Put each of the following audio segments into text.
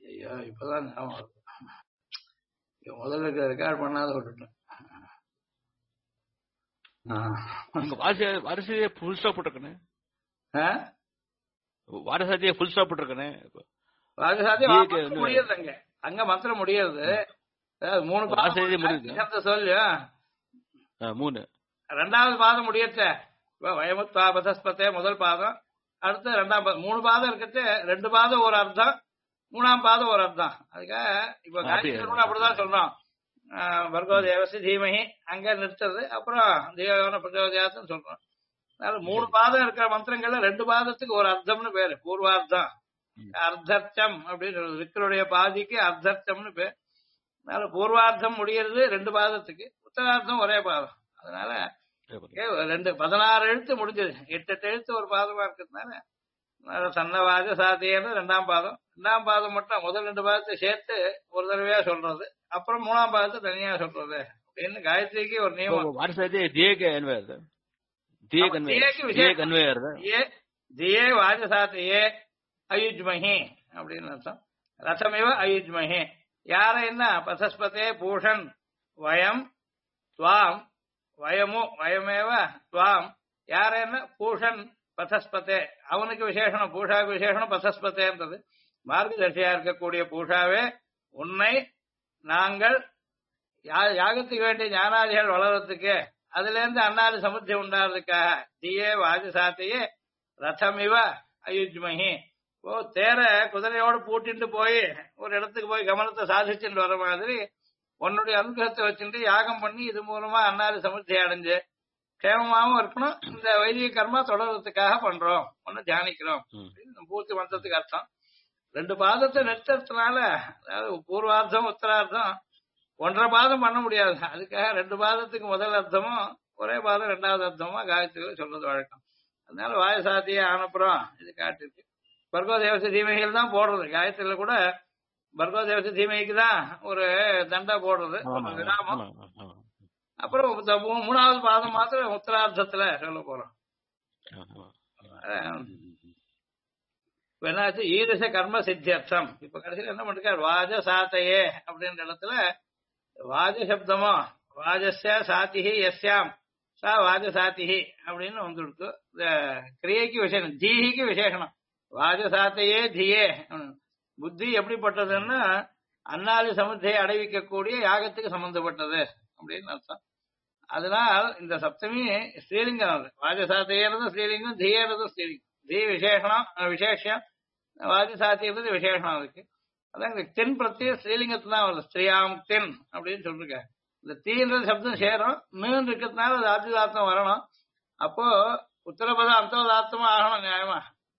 ஐயோ இப்பதான் ஞாபகம் வருது. முதல்ல ரெக்கார்ட் பண்ணாத விட்டுட்டேன். வாரசாதியை ஃபுல் ஸ்டாப் போட்டிருக்கேன். ஆ? வாரசாதியை ஃபுல் ஸ்டாப் போட்டிருக்கேன். ராஜசாதி முடியாது அங்க அங்க மந்திரம் முடியாது. மூணு வாரசாதி முடியுது. சொல்லு 3 ரெண்டாவது பாதம் முடியச்ச வயமுத்வாபதஸ்பத்தே முதல் பாதம், அடுத்து ரெண்டாம் பாதம், 3 பாதம் இருக்கச்சு 2 பாதம் ஒரு அர்த்தம், 3ஆம் பாதம் ஒரு அர்த்தம். அதுக்காக இப்ப காயத்ரி கூட அப்படிதான் சொல்றோம். பர்கோ தேவசி தீமகி அங்க நிறுத்துறது, அப்புறம் தேவன பிரச்சோதயாத்துன்னு சொல்றோம். அதனால 3 பாதம் இருக்கிற மந்திரங்கள்ல 2 பாதத்துக்கு ஒரு அர்த்தம்னு பேரு, பூர்வார்த்தம் அர்த்தர்த்தம் அப்படின்னு ரிக்கருடைய பாதிக்கு அர்த்தர்த்தம்னு பேர். அதனால பூர்வார்த்தம் முடியறது 2 பாதத்துக்கு, உத்தரார்த்தம் ஒரே பாதம். அதனால 16 எழுத்து முடிஞ்சது, 8 எழுத்து ஒரு பாதமா இருக்கிறதுனால சன்னவாஜ சாத்தியன்னு 2ஆம் பாதம். 2ஆம் பாதம் மட்டும் முதல் 2 பாதத்தை சேர்த்து ஒரு தடவையா சொல்றது, அப்புறம் 3ஆம் பாதத்தை தனியா சொல்றது அப்படின்னு காயத்ரிக்கு ஒரு நியமம். தியே வாஜசாத்தையே அயுஜ்மஹி அப்படின்னு அர்த்தம். ரசமிவ அயுஜ்மஹி யார என்ன பசஸ்பதே பூஷன் வயம் துவாம் வயமு வயமேவ துவாம் யார என்ன பூஷன் பசஸ்பதே அவனுக்கு விசேஷனம், பூஷாவுக்கு விசேஷனம் பசஸ்பதேன்றது. மார்கதர்ஷியா இருக்கக்கூடிய பூஷாவே உன்னை நாங்கள் யாகத்துக்கு வேண்டிய ஞானாதிகள் வளர்றதுக்கு அதுல இருந்து அன்னாதி சமுத்தி உண்டாடுறதுக்காக தியே வாஜசாத்தையே ரதமிவ அயுஜ்மஹி தேர குதிரையோடு பூட்டிட்டு போய் ஒரு இடத்துக்கு போய் கவனத்தை சாதிச்சுட்டு வர மாதிரி உன்னுடைய அனுகிரகத்தை வச்சுட்டு யாகம் பண்ணி இது மூலமா அன்னாதி சமுத்தி அடைஞ்சு க்ஷேமமாவும் இருக்கணும், இந்த வைதிக கர்மா தொடர்றதுக்காக பண்றோம், ஒன்னு தியானிக்கிறோம் பூர்த்தி மந்திரத்துக்கு அர்த்தம். 2 பாதத்தை நிறுத்தறதுனால அதாவது பூர்வார்த்தம் உத்தரார்த்தம் 1.5 பாதம் பண்ண முடியாது. அதுக்காக 2 பாதத்துக்கு முதல் அர்த்தமும் ஒரே பாதம் 2வது அர்த்தமா காயத்ரியில சொல்றது வழக்கம். அதனால வாயசாத்திய ஆனப்புறம் இது காட்டிருக்கு. பர்கோ தேவச தீமைகள் தான் போடுறது காயத்ரியில கூட. பர்கோ தேவச தீமைக்கு தான் ஒரு தண்டை போடுறது விராமம். அப்புறம் 3வது பாதம் மாத்திரம் உத்தரார்த்தத்துல சொல்ல போறோம். என்னாச்சு ஈரச கர்ம சித்தியர்த்தம். இப்ப கடைசியில் என்ன பண்ணிருக்காரு, வாஜ சாத்தையே அப்படின்ற இடத்துல வாஜ சப்தமோ வாஜஸ்ய சாத்திஹி எஸ்யாம் சா வாஜ சாத்திஹி அப்படின்னு வந்துடுத்து. இந்த கிரியைக்கு விசேஷம், தீஹிக்கு விசேஷனம். வாஜ சாத்தையே தியே புத்தி எப்படிப்பட்டதுன்னா அன்னாதி சமுத்தியை அடைவிக்கக்கூடிய யாகத்துக்கு சம்பந்தப்பட்டது அப்படின்னு அர்த்தம். அதனால் இந்த சப்தமி ஸ்ரீலிங்கம், வாஜசாத்தையது ஸ்ரீலிங்கம், தீயறது ஸ்ரீலிங்கம். தீ விசேஷனம் விசேஷம், வாஜசாத்தியது விசேஷனம் இருக்கு. அதான் இந்த தென் பிரத்ய ஸ்ரீலிங்கத்துல தான் வருது, ஸ்ரீயாம் தென் அப்படின்னு சொல்லிருக்க. இந்த தீன்றது சப்தம் சேரும், மீன் இருக்கிறதுனால அது ஆத்மதார்த்தம் வரணும். அப்போ உத்தரபதம் அந்தோதார்த்தமா ஆகணும் நியாயமா,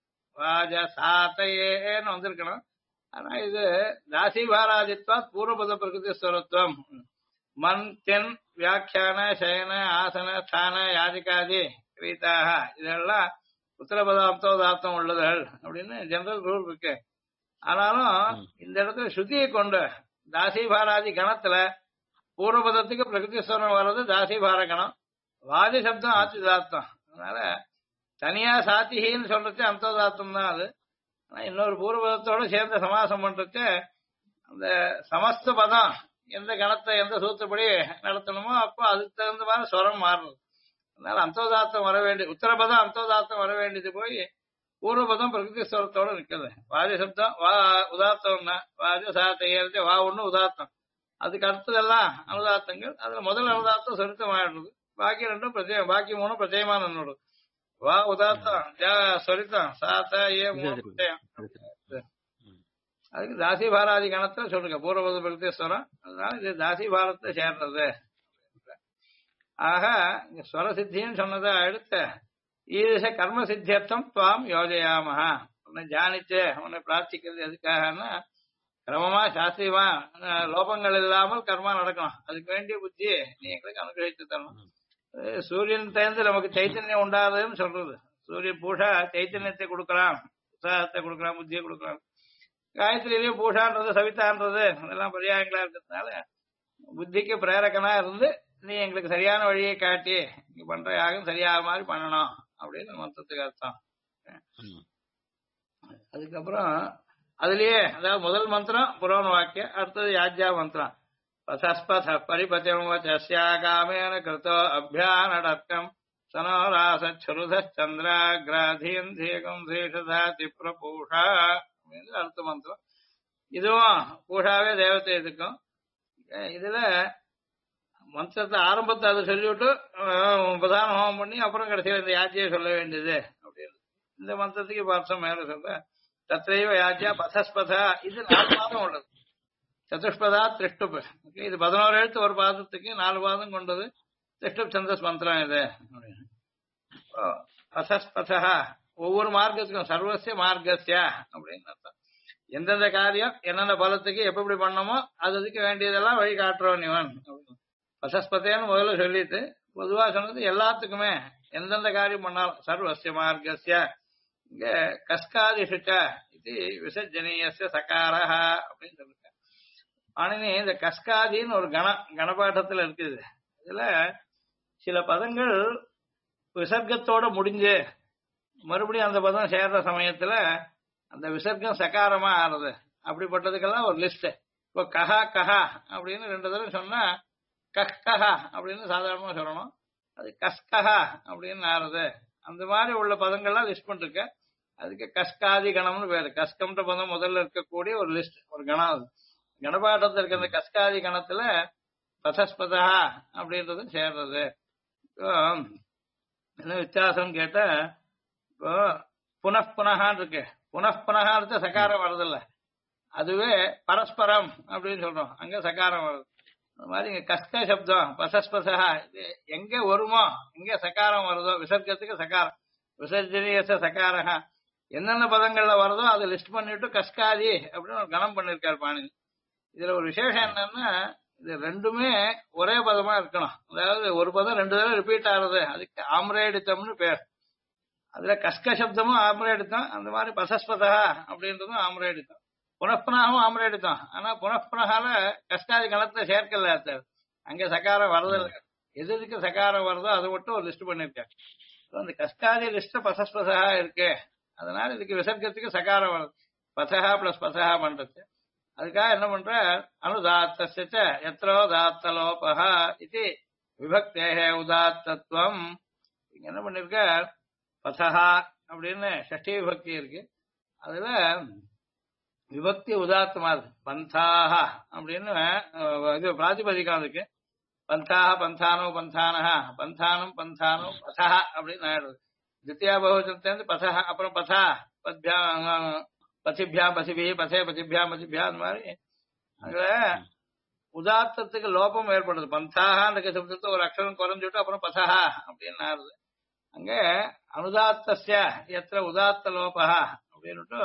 வாஜசாத்தையேன்னு வந்திருக்கணும். ஆனா இது தாசிபாராதித்வா பூர்வபத பிரகிருதி ஸ்வரத்துவம். மண் தென் வியாக்கியான சயன ஆசன ஸ்தான யாதிகாதி கிரீதாக இதெல்லாம் உத்தரபதார்த்தோதார்த்தம் உள்ளதுகள் அப்படின்னு ஜெனரல் ரூல் இருக்கு. ஆனாலும் இந்த இடத்துல ஸ்ருதியை கொண்டு தாசிபாராதி கணத்துல பூர்வபதத்துக்கு பிரகிருதிஸ்வரம் வர்றது தாசிபார கணம், வாதி சப்தம் ஆத்திதார்த்தம். அதனால தனியா சாத்திகின்னு சொல்றது அந்தோதார்த்தம் தான் அது. ஆனா இன்னொரு பூர்வபதத்தோட சேர்ந்த சமாசம் பண்றது அந்த சமஸ்த பதம் எந்த கணத்தை எந்த சூத்திரப்படி நடத்தணுமோ அப்போ அதுக்கு தகுந்த மாதிரி ஸ்வரம் மாறுறது. அதனால அந்தோதார்த்தம் வர வேண்டிய உத்தரபதம் அந்தோதார்த்தம் வர வேண்டியது போய் பூர்வபதம் பிரகிருதி ஸ்வரத்தோட நிற்குது. வாதி சப்தம் வா உதார்த்தம்னா வாதி சாத்தையே வா ஒண்ணு உதார்த்தம், அதுக்கு அடுத்ததெல்லாம் அனுதார்த்தங்கள். அதுல முதல் அனுதார்த்தம் சொரித்தமாயிடுறது, பாக்கி 2 பாக்கி 3 பிரச்சயமான நோடு. வா உதார்த்தம் சொரித்தம் சாத்த ஏ 3 பிரச்சயம். அதுக்கு தாசிபாராதி கணத்தை சொல்லுங்க பூர்வபத பிரகிருதீஸ்வரம். அதனால இது தாசிபாரத்தை சேர்றது. ஆக இங்க ஸ்வர சித்தின்னு சொன்னதை அடுத்த ஈரிச கர்ம சித்தியர்த்தம் துவாம் யோஜயாமஹா. உன்னை தியானிச்சு உன்னை பிரார்த்திக்கிறது எதுக்காகன்னா கிரமமா சாஸ்திரியமா லோபங்கள் இல்லாமல் கர்மா நடக்கணும், அதுக்கு வேண்டிய புத்தி நீ எங்களுக்கு அனுகிரகித்து தரணும். சூரியன் தேர்ந்து நமக்கு சைத்தன்யம் உண்டாதுன்னு சொல்றது. சூரியன் பூஷா சைத்தன்யத்தை கொடுக்கலாம், உற்சாகத்தை கொடுக்கலாம், புத்தியை கொடுக்கலாம். காயத்ரியிலையும் பூஷான்றது சவிதான்றது அதெல்லாம் பரியாயங்களா இருக்கிறதுனால புத்திக்கு பிரேரகனா இருந்து நீ எங்களுக்கு சரியான வழியை காட்டி நீ பண்ற யாகம் சரியாக மாதிரி பண்ணணும் அப்படின்னு மொத்தத்துக்கு அர்த்தம். அதுக்கப்புறம் அதுலயே அதாவது முதல் மந்திரம் புரோண வாக்கியம், அடுத்தது யாஜ்யா மந்திரம். பசஸ்பத பரிபதிம் வச்சஸ்யா காமேன கிருதோ அபியானடக்கம் சனோராசச்சுருதச்சந்திராகிராதீந்தீகம் சீஷதாதி பிரபூஷா அடுத்த மந்திரம். இதுவும் பூஷாவே தேவத்தை இதுக்கும். இதுல மந்திரத்தை ஆரம்பத்தை அதை சொல்லிவிட்டு பிரதான ஹோமம் பண்ணி அப்புறம் கடைசியில் இந்த யாஜ்யை சொல்ல வேண்டியது அப்படின்னு இந்த மந்திரத்துக்கு பார்த்தோம். மேல சொல்ற தத்ரைவ யாஜ்யா பதஸ்பதா, இது 4 பாதம் உள்ளது. சதுஷ்பதா திருஷ்டுப், இது 11 எழுத்து ஒரு பாதத்துக்கு 4 பாதம் கொண்டது. திருஷ்டுப் சந்தஸ் மந்திரம் இது. பதஸ்பதா ஒவ்வொரு மார்க்கத்துக்கும் சர்வசிய மார்க்கசியா அப்படின்னு அர்த்தம். எந்தெந்த காரியம் என்னென்ன பலத்துக்கு எப்படி பண்ணமோ அதுக்கு வேண்டியதெல்லாம் வழி காட்டுறோம் இவன். பசஸ்பதேன்னு முதல்ல சொல்லிட்டு பொதுவா சொன்னது எல்லாத்துக்குமே எந்தெந்த காரியம் பண்ணாலும் சர்வசிய மார்க்கசிய. இங்க கஸ்காதிஷுச்ச இது விசர்ஜனீயஸ்ய சகாரஹ அப்படின்னு சொல்லிருக்க. ஆனே இந்த கஸ்காதின்னு ஒரு கணபாட்டத்துல இருக்குது. இதுல சில பதங்கள் விசர்க்கத்தோட முடிஞ்சு மறுபடியும் அந்த பதம் சேர்ற சமயத்துல அந்த விசர்க்கம் சகாரமா ஆறுது. அப்படிப்பட்டதுக்கெல்லாம் ஒரு லிஸ்ட். இப்போ கஹா கஹா அப்படின்னு 2 தடவை சொன்னா கஹா அப்படின்னு சாதாரணமா சொல்லணும். அது கஸ்கஹா அப்படின்னு ஆறுது. அந்த மாதிரி உள்ள பதங்கள்லாம் லிஸ்ட் பண்ணிருக்க. அதுக்கு கஸ்காதி கணம்னு பேரு. கஸ்கம்ன்ற பதம் முதல்ல இருக்கக்கூடிய ஒரு லிஸ்ட், ஒரு கணம். அது கணபாட்டத்தில் இருக்க அந்த கஸ்காதி கணத்துல பசஸ்பதா அப்படின்றது சேர்றது. என்ன வித்தியாசம் கேட்ட, இப்போ புனఃப்புனகான் இருக்கு. புனఃப்புனகான் சகாரம் வருதில்ல, அதுவே பரஸ்பரம் அப்படின்னு சொல்றோம், அங்க சகாரம் வருது. அந்த மாதிரி இங்க கஸ்க சப்தம் பசஸ்பசா இது எங்க வருமோ, எங்க சகாரம் வருதோ விசர்க்கத்துக்கு சகாரம், விசர்ஜனீய சகாரா என்னென்ன பதங்கள்ல வருதோ அதை லிஸ்ட் பண்ணிட்டு கஸ்காதி அப்படின்னு ஒரு கணம் பண்ணிருக்காரு பாணினி. இதுல ஒரு விசேஷம் என்னன்னா, இது ரெண்டுமே ஒரே பதமா இருக்கணும். அதாவது ஒரு பதம் 2 தடவை ரிப்பீட் ஆகுது, அதுக்கு ஆம்ரேடித்தம்னு பேர். அதுல கஸ்க சப்தமும் ஆம்ரேடித்தம், அந்த மாதிரி பசஸ்பதா அப்படின்றதும் ஆம்ரேடித்தம். புனப்புனாகவும் ஆம்ரேடித்தம். ஆனா புனப்புனகால கஸ்காதி கணத்துல சேர்க்கல, அங்க சகாரம் வரதில்லை. எதுக்கு சகாரம் வருதோ அதை மட்டும் ஒரு லிஸ்ட் பண்ணிருக்காரு. அந்த கஸ்காதி லிஸ்ட் பசஸ்பதா இருக்கு, அதனால இதுக்கு விசர்க்கத்துக்கு சகாரம் வருது. பசகா பிளஸ் பசகா பண்றது. அதுக்காக என்ன பண்ற, அனுதாத்த எத்தரோ தாத்தலோபா இது விபக்தேகே உதாத்தத்துவம். இங்க என்ன பண்ணிருக்க, பசகா அப்படின்னு ஷஷ்டி விபக்தி இருக்கு. அதுல விபக்தி உதாத்தமா இருக்கு. பந்தாக அப்படின்னு இது பிராதிபதிக்கம் இருக்கு. பந்தாக பந்தானோ பந்தானஹா, பந்தானம் பந்தானோ பசஹ அப்படின்னு ஆயிடுது. தித்தியா பகுவச்சனத்திலிருந்து பசஹ, அப்புறம் பசா பத்யா பசிபியா பசிபி பசே பசிபியா பசிபியா, அந்த மாதிரி அங்க உதாத்தத்துக்கு லோபம் ஏற்படுது. பந்தாகான்ற சப்தத்தை ஒரு அக்ஷரம் குறைஞ்சுட்டு அப்புறம் பசஹா அப்படின்னு ஆறுது. அங்க அனுதாத்தஸ்ய எத்திர உதாத்த லோபா அப்படின்னுட்டு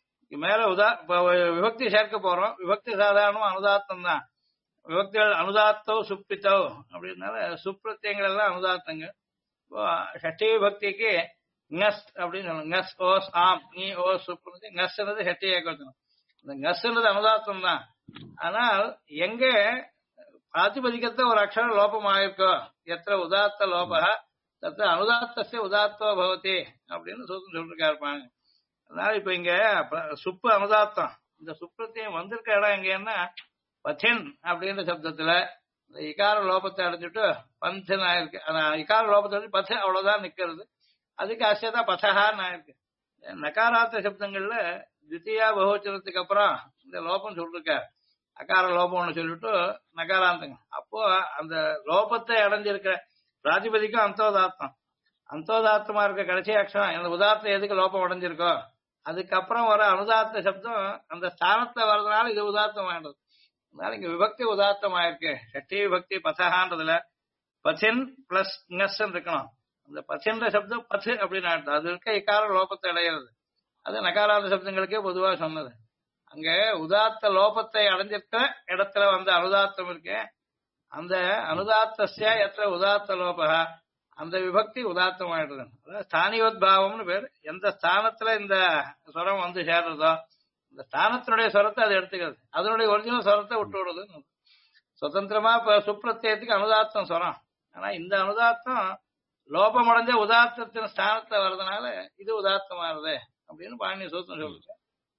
மேல விபக்தி சேர்க்க போறோம். விபக்தி சாதாரணம் அனுதாத்தம் தான். விபக்திகள் அனுதாத்தோ சுப்பித்தோ அப்படின்னால சுப்பிரத்தியங்கள் எல்லாம் அனுதாத்தங்க. இப்போ ஷஷ்டி விபக்திக்கு ngஸ் அப்படின்னு சொல்லணும். ngஸ் ஓஸ் ஆம் நீ ஓ சுப்ரதி ngஸ்ன்றது ஷஷ்டி ஏகவச்சனம். இந்த ngஸ்ன்றது அனுதாத்தம் தான். ஆனால் எங்க பிராதிபதிக்கத்தை ஒரு அக்ஷரம் லோபம் ஆயிருக்கோ, எத்திர உதாத்த லோபா தத்த அனுதாத்தஸ்ய உதாத்தோ பவதி அப்படின்னு சொல்லிருக்காரு இருப்பாங்க. அதனால இப்ப இங்க சுப்பு அனுதாத்தம், இந்த சுப்ரத்தியம் வந்திருக்க இடம் எங்கன்னா பச்சின் அப்படின்ற சப்தத்துல இந்த இகார லோபத்தை அடைஞ்சிட்டு பந்தன் ஆயிருக்கு. இகார லோபத்தை அடைஞ்சு பச்சை அவ்வளவுதான் நிக்கிறது. அதுக்கு அசதா பசகான்னு ஆயிருக்கு. நகாராத்த சப்தங்கள்ல தித்தியா பகுவச்சனத்துக்கு அப்புறம் இந்த லோபம் சொல்லிருக்காரு. அகார லோபம் ஒண்ணு சொல்லிட்டு நகாராந்தங்க. அப்போ அந்த லோபத்தை அடைஞ்சிருக்கிற பிராதிபதிக்கும் அந்தோதாத்தம், அந்தோதாத்தமா இருக்க கடைசி அக்ஷரம் இந்த உதார்த்தம் எதுக்கு லோபம் அடைஞ்சிருக்கோ அதுக்கப்புறம் வர அனுதாத்த சப்தம் அந்த ஸ்தானத்துல வர்றதுனால இது உதார்த்தம் ஆயிடுது. அதனால இங்க விபக்தி உதார்த்தம் ஆயிருக்கு. ஷஷ்டி விபக்தி பசகான்றதுல பசின் பிளஸ் ngஸ் இருக்கணும். அந்த பசின்ற சப்தம் பசு அப்படின்னு ஆயிடுது. அது இருக்க இக்கார லோபத்தை அடைகிறது. அது நகாராத சப்தங்களுக்கே பொதுவா சொன்னது. அங்க உதாத்த லோபத்தை அடைஞ்சிருக்கிற இடத்துல வந்த அனுதாத்தம் இருக்கு. அந்த அனுதாத்தஸ்ய எத்திர உதாத்த லோபா அந்த விபக்தி உதாத்தம் ஆயிடுது. அதாவது ஸ்தானியோத் பாவம்னு பேர். எந்த ஸ்தானத்துல இந்த ஸ்வரம் வந்து சேர்றதோ இந்த ஸ்தானத்தினுடைய ஸ்வரத்தை அது எடுத்துக்கிறது. அதனுடைய ஒரிஜினல் ஸ்வரத்தை விட்டு விடுறது. சுதந்திரமா சுப்பிரத்தியத்துக்கு அனுதாத்தம் ஸ்வரம். ஆனா இந்த அனுதாத்தம் லோபம் அடைஞ்ச உதாத்தத்தின் ஸ்தானத்துல வர்றதுனால இது உதாத்தமாறுது அப்படின்னு பாணினி சூத்திரம் சொல்லுது.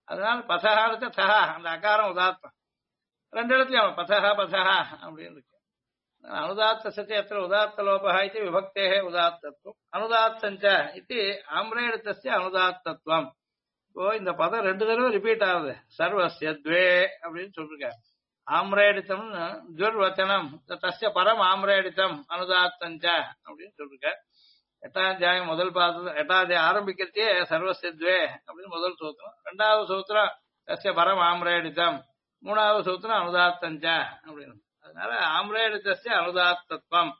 அதனால பசகாரத்தை தஹா அந்த அகாரம் உதாத்தம் ரெண்டு இடத்துலயும் பசஹா பசஹா அப்படின்னு இருக்கு அனுதாத்த சத்தி அத்த உதாத்த லோபா இது விபக்தே உதாத்தத்துவம் அனுதாத்தஞ்ச இது ஆம்ரேடத்தஸ்ய அனுதாத்தத்துவம். இப்போ இந்த பதம் ரெண்டு தடவை ரிப்பீட் ஆகுது. சர்வஸ்ய துவே அப்படின்னு சொல்லிருக்காரு. ஆம்ரேடித்தம் துர்வச்சனம் தஸ்ய பரம் ஆம்ரேடித்தம் அனுதாத்தஞ்ச அப்படின்னு சொல்லிருக்காரு. எட்டாம் அத்தியாயம் முதல் பாதத்துல எட்டாம் அத்தியாயம் ஆரம்பிக்கிறதே சர்வஸ்ய துவே அப்படின்னு முதல் சூத்திரம். ரெண்டாவது சூத்திரம் தஸ்ய பரம் ஆம்ரேடித்தம். மூணாவது சூத்திரம் அனுதாத்தஞ்ச அப்படின்னு. அதனால ஆம்ரேடித்தஸ்ய அனுதாத்தத்துவம்.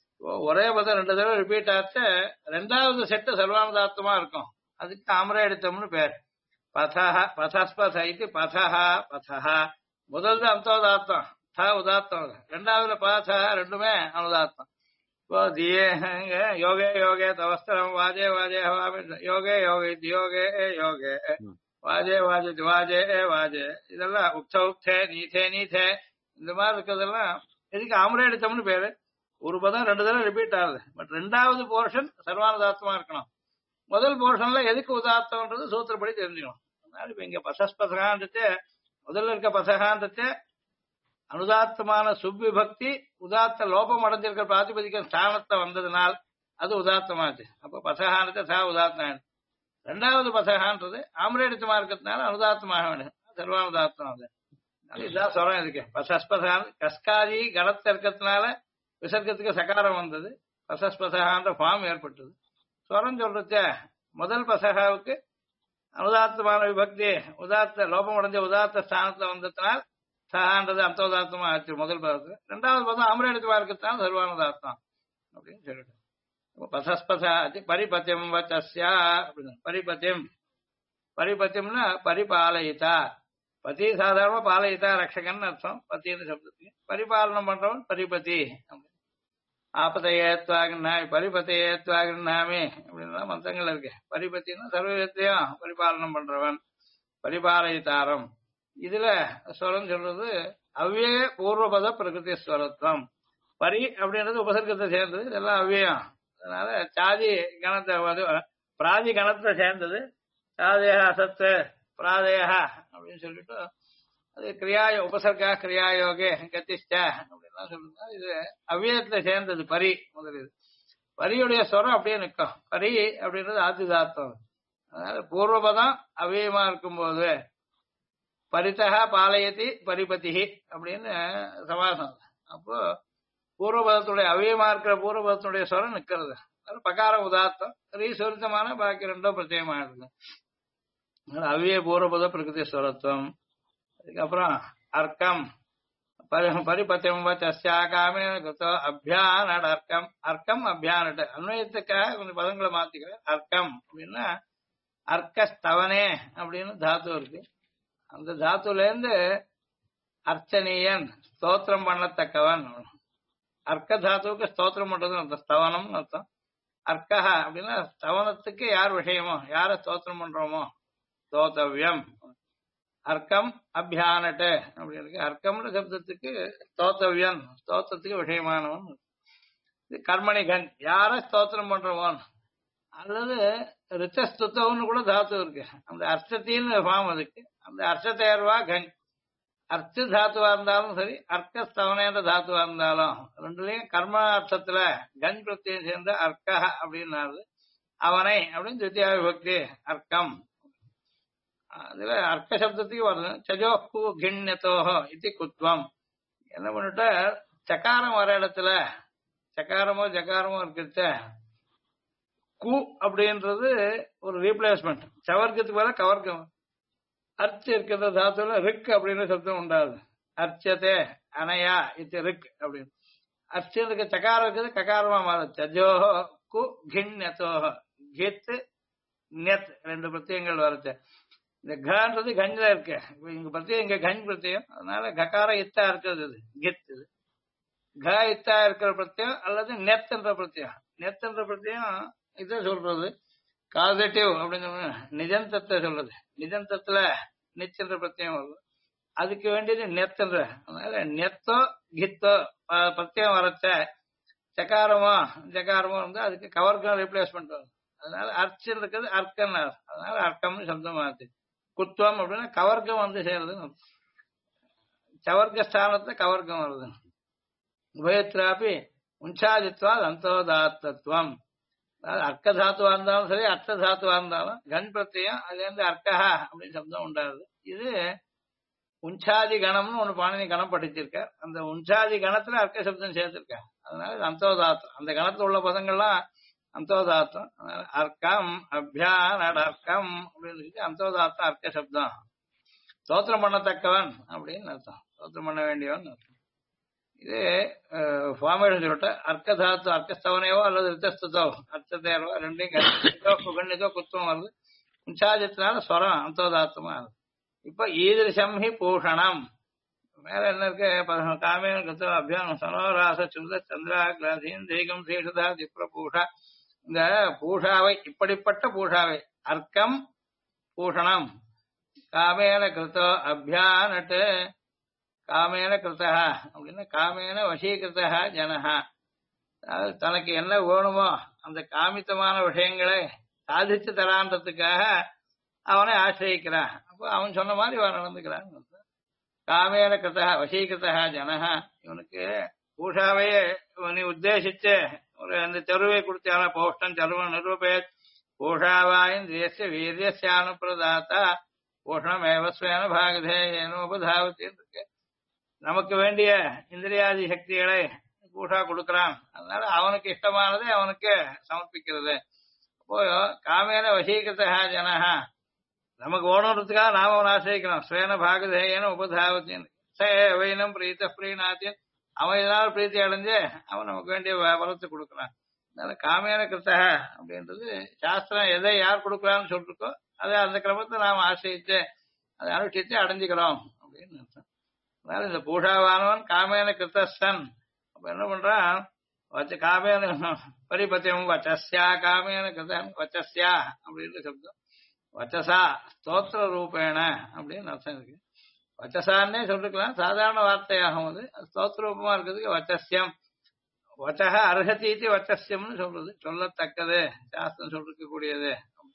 ஒரே பதம் ரெண்டு தடவை ரிப்பீட் ஆச்சு. ரெண்டாவது செட்டு சர்வானுதாத்தமா இருக்கும். அதுக்கு ஆம்ரேடித்தம்னு பேர். பதஹ பதஸ்பத இது பதஹ பதஹ. முதல்ல அந்தோதாத்தம் த உதாத்தம். ரெண்டாவதுல பதஹ ரெண்டுமே அனுதாத்தம். இப்போ தியே யோகே யோகே தவஸ்திரம் வாஜே வாஜே யோகே யோகே யோகே யோகே வாஜே வாஜே வாஜே வாஜே இதெல்லாம் உக்த உக்தே நீதே நீதே இந்த மாதிரி இருக்கிறதெல்லாம் எதுக்கு ஆம்ரேடித்தம்னு பேரு. ஒரு பதம் ரெண்டு தடவை ரிப்பீட் ஆகுது. பட் ரெண்டாவது போர்ஷன் சர்வானுதாத்தமா இருக்கணும். முதல் போர்ஷன்ல எதுக்கு உதாத்தம்ன்றது சூத்திரப்படி தெரிஞ்சுக்கணும். அதனால இப்ப இங்க பசஸ்பசகான்றது முதல்ல இருக்க பசகான்றது அனுதாத்தமான சுப்விபக்தி உதாத்த லோபம் அடைஞ்சிருக்கிற பிராதிபதிக்க ஸ்தானத்தை வந்ததுனால் அது உதாத்தமாச்சு. அப்ப பசகானத்தை சா உதாத்தம். ரெண்டாவது பசகான்றது ஆம்ரேடித்தமா இருக்கிறதுனால அனுதாத்தமாக வேண்டும். சர்வானுதாத்தம் அது. இதுதான் சொல்றேன். இதுக்கு பசஸ்பசான் கஸ்காரி கணத்தை இருக்கிறதுனால விசர்க்கத்துக்கு சகாரம் வந்தது. பசஸ்பசகான்ற ஃபார்ம் ஏற்பட்டது. ஸ்வரம் சொல்றச்ச முதல் பசகாவுக்கு அனுதாத்தமான விபக்தி உதாத்த லோபம் அடைஞ்ச உதாத்த ஸ்தானத்துல வந்ததுனால் சகான்றது அர்த்த உதாத்தமா ஆச்சு முதல் பதத்துக்கு. ரெண்டாவது பதம் ஆம்ரேடித்தமா இருக்கிறதுனால சர்வானுதாத்தம் அப்படின்னு சொல்லிட்டு பசஸ்பசா பரிபத்தியம் வச்சஸ்யா அப்படின்னு. பரிபத்தியம் பரிபத்தியம்னா பரிபாலயிதா. பதி சாதாரண பாலயிதா ரக்ஷகன் அர்த்தம். பத்தின்னு சப்தத்துக்கு பரிபாலனம் பண்றவன் பரிபதி. ஆபதையேத்வாகிருநாமி பரிபத்தையேத்வாகிருநாமி அப்படின்லாம் மந்திரங்கள் இருக்கு. பரிபத்தின்னா சர்வவிதத்தையும் பரிபாலனம் பண்றவன் பரிபாலயிதாரம். இதுல ஸ்வரம் சொல்றது அவ்விய பூர்வபத பிரகிருதி ஸ்வரத்துவம். பரி அப்படின்றது உபசர்க்கத்தை சேர்ந்தது. இதெல்லாம் அவ்வியம். அதனால சாதி கணத்தை பிராதி கணத்தை சேர்ந்தது. சாதேக அசத்து பிராதேக அப்படின்னு சொல்லிட்டு அது கிரியாய உபசர்கா கிரியாயோகே கத்திஷ்ட அப்படின்லாம் சொல்லுங்க. இது அவ்வியத்துல சேர்ந்தது பரி முதல். பரியுடைய ஸ்வரம் அப்படியே நிற்கும். பரி அப்படின்றது ஆதிதாத்தம். அதனால பூர்வபதம் அவ்வியமா இருக்கும்போது பரிதா பாலயதி பரிபதி அப்படின்னு சமாசம். அப்போ பூர்வபதத்துடைய அவ்வியமா இருக்கிற பூர்வபதத்துடைய ஸ்வரம் நிக்கிறது. பகாரம் உதாத்தம் ரீஸ்வரித்தமான பாக்கி ரெண்டும் பிரத்யேகமா இருக்கு. அவ்விய பூர்வபத பிரகிருதி ஸ்வரத்துவம். அதுக்கப்புறம் அர்க்கம் பரிபத்தியம் வச்சாகாமே அபியானட் அர்க்கம். அர்க்கம் அபியானட் அன்வயத்துக்காக கொஞ்சம் பதங்களை மாத்திக்கிறேன். அர்க்கம் அப்படின்னா அர்க்கஸ்தவனே அப்படின்னு தாத்து இருக்கு. அந்த தாத்துல இருந்து அர்ச்சனீயன் ஸ்தோத்திரம் பண்ணத்தக்கவன். அர்க்க தாத்துவுக்கு ஸ்தோத்திரம் பண்றது அர்த்தம். ஸ்தவனம் அர்த்தம். அர்க்கஹ அப்படின்னா ஸ்தவனத்துக்கு யார் விஷயமோ யார ஸ்தோத்திரம் பண்றோமோ ஸ்தோத்தவ்யம். அர்க்கம் அபியானட்டு அப்படி இருக்கு. அர்க்கம்ன்ற சப்தத்துக்கு ஸ்தோத்தவ்யன் ஸ்தோத்திரத்துக்கு விஷயமானவன். கர்மணி கண் யார ஸ்தோத்திரம் பண்றவன். அல்லது ரிச்சஸ்துத்தவன்னு கூட தாத்து இருக்கு. அந்த அர்ச்சத்தின்னு ஃபார்ம் அதுக்கு. அந்த அர்ச்சத்தேர்வா கண் அர்ச்ச தாத்துவா இருந்தாலும் சரி அர்க்கஸ்தவனேன்ற தாத்துவா இருந்தாலும் ரெண்டுலயும் கர்மார்த்தத்துல கண் பிரத்தியம் சேர்ந்த அர்க்க அப்படின்னாரு அவனை அப்படின்னு தித்தியா விபக்தி அர்க்கம். அதுல அர்க்க சப்தத்துக்கு வருது. சஜோஹு கிண்ணத்தோஹோ இது குத்வம். என்ன பண்ணிட்ட சக்காரம் வர இடத்துல சக்காரமோ ஜக்காரமோ இருக்கிறச்ச கு அப்படின்றது ஒரு ரீப்ளேஸ்மெண்ட். சவர்க்கத்துக்கு வர கவர்க்கம். அர்ச்ச இருக்கிற தாத்துல ரிக் அப்படின்னு சப்தம் உண்டாது. அர்ச்சதே அனையா இது ரிக் அப்படின்னு. அர்ச்சனுக்கு சக்காரம் இருக்குது ககாரமா மாறுது. சஜோஹோ கு கிண்ணத்தோஹோ கித் நெத் ரெண்டு பிரத்யங்கள் வருது. இந்த கன்றது கஞ்சில இருக்கு. இங்க பிரத்யம் இங்க கஞ்ச் பிரத்யம். அதனால ககாரம் இத்தா இருக்கிறது கித். இது க இத்தா இருக்கிற பிரத்யம் அல்லது நெத் என்ற பிரத்யம். நெத் என்ற பிரத்யம் இதை சொல்றது காசட்டிவ் அப்படின்னு நிஜந்தத்தை சொல்றது. நிஜந்தத்துல நிச்சென்ற பிரத்யம் வருது. அதுக்கு வேண்டியது நெத்துன்ற. அதனால நெத்தோ கித்தோ பிரத்யம் வரச்ச சக்காரமோ ஜக்காரமோ வந்து அதுக்கு கவர்க்கம் ரீப்ளேஸ்மெண்ட் வரும். அதனால அர்ச்சன் இருக்கிறது அர்க்கன். அதனால அர்க்கம்னு சப்தம் ஆச்சு. குத்துவம் அப்படின்னா கவர்க்கம் வந்து சேருதுன்னு அர்த்தம். சவர்க்க ஸ்தானத்துல கவர்க்கம் வருது. உபயத்ராபி உஞ்சாதித்வா அந்தோதாத்தத்துவம். அதாவது அர்க்க தாத்துவா இருந்தாலும் சரி அர்த்த தாத்துவா இருந்தாலும் கண் பிரத்தியம் அதுல இருந்து அர்க்கஹா அப்படின்னு சப்தம் உண்டாது. இது உஞ்சாதி கணம்னு ஒண்ணு பாணினி கணம் படிச்சிருக்க. அந்த உஞ்சாதி கணத்துல அர்க்க சப்தம் சேர்த்திருக்க. அதனால இது அந்தோதாத்தம். அந்த கணத்துல உள்ள பதங்கள்லாம் அந்தோதாத்தம். அதனால அர்க்கம் அபியானடர்க்கம் அப்படின்னு சொல்லி அந்தோதாத்தம் அர்க்க சப்தம். ஸ்தோத்திரம் பண்ணத்தக்கவன் அப்படின்னு அர்த்தம். ஸ்தோத்திரம் பண்ண வேண்டியவன் அர்த்தம். இது ஃபார்மேஷன் சொல்லிட்டு அர்க்கதாத்து அர்க்கஸ்தவனையோ அல்லது ரித்தஸ்தோ அர்த்தத்தேரோ ரெண்டையும் கண்ணிதோ குத்துவம் வருது. உஞ்சாஜத்தினால ஸ்வரம் அந்தோதாத்தமா இருக்கு. இப்ப ஈதிருஷம் ஹி பூஷணம் மேல என்ன இருக்கு? காமேன கத்தோ அபியானம் சனோராச சுந்த சந்திராகிராதீன் தெய்கம் சீஷதா திப்ர பூஷா. இந்த பூஷாவை இப்படிப்பட்ட பூஷாவை அர்க்கம் பூஷணம் காமேன கிருத்தோ அபியானட்டு காமேன கிருத்தா அப்படின்னா காமேன வசீகிருத்தா ஜனஹா. அதாவது தனக்கு என்ன வேணுமோ அந்த காமித்தமான விஷயங்களை சாதிச்சு தரான்றதுக்காக அவனை ஆசிரியிக்கிறான். அப்போ அவன் சொன்ன மாதிரி அவன் நடந்துக்கிறான். காமேன கிருத்தா வசீகிருத்தா ஜனஹா. இவனுக்கு பூஷாவையே நீ உத்தேசிச்சு ஒரு அந்த தெருவை கொடுத்தான பௌஷ்டம் சருவம் நிரூபேத் பூஷாவாயிந்திரியஸ்ய வீரியஸ்யானுப்பிரதாத்தா பூஷணம் ஏவஸ்வேன பாகதேனோபதாவத்தின்னு இருக்கு. நமக்கு வேண்டிய இந்திரியாதி சக்திகளை பூஷா கொடுக்கிறான். அதனால அவனுக்கு இஷ்டமானதை அவனுக்கு சமர்ப்பிக்கிறது. அப்போ காமேன வசீகிருத்தா ஜனஹா நமக்கு ஓணுறதுக்காக நாம அவன் ஆசிரிக்கிறோம். ஸ்வேன பாகதேயன உபதாவத்தின் வைனம் பிரீத்த பிரீநாத்தின் அவன் இதனால பிரீத்தி அடைஞ்சு அவன் நமக்கு வேண்டிய வரத்தை கொடுக்கிறான். அதனால காமேன கிருத்தா அப்படின்றது சாஸ்திரம் எதை யார் கொடுக்குறான்னு சொல்லிருக்கோ அதை அந்த கிரமத்தை நாம் ஆசிரியிச்சு அதை அனுஷ்டித்து அடைஞ்சுக்கிறோம் அப்படின்னு அர்த்தம். அதனால இந்த பூஷாவானவன் காமேன கிருத்தன். அப்ப என்ன பண்றான்? வச்ச காமேன பரிபத்தியம் வச்சஸ்யா காமேன கிருத்தன் வச்சஸ்யா அப்படின்னு சப்தம். வச்சசா ஸ்தோத்திர ரூபேண அப்படின்னு அர்த்தம் இருக்கு. வச்சசான்னே சொல்லிருக்கலாம். சாதாரண வார்த்தையாகும் அது. ஸ்தோத்திர ரூபமா இருக்கிறதுக்கு வச்சஸ்யம். வச்சக அர்ஹதீதி வச்சஸ்யம்னு சொல்றது சொல்லத்தக்கது சாஸ்திரம் சொல்லிருக்கக்கூடியது.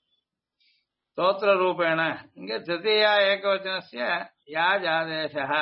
ஸ்தோத்திர ரூபேண இங்க திருத்தியா ஏகவச்சனஸ்ய யாஜாதேசா.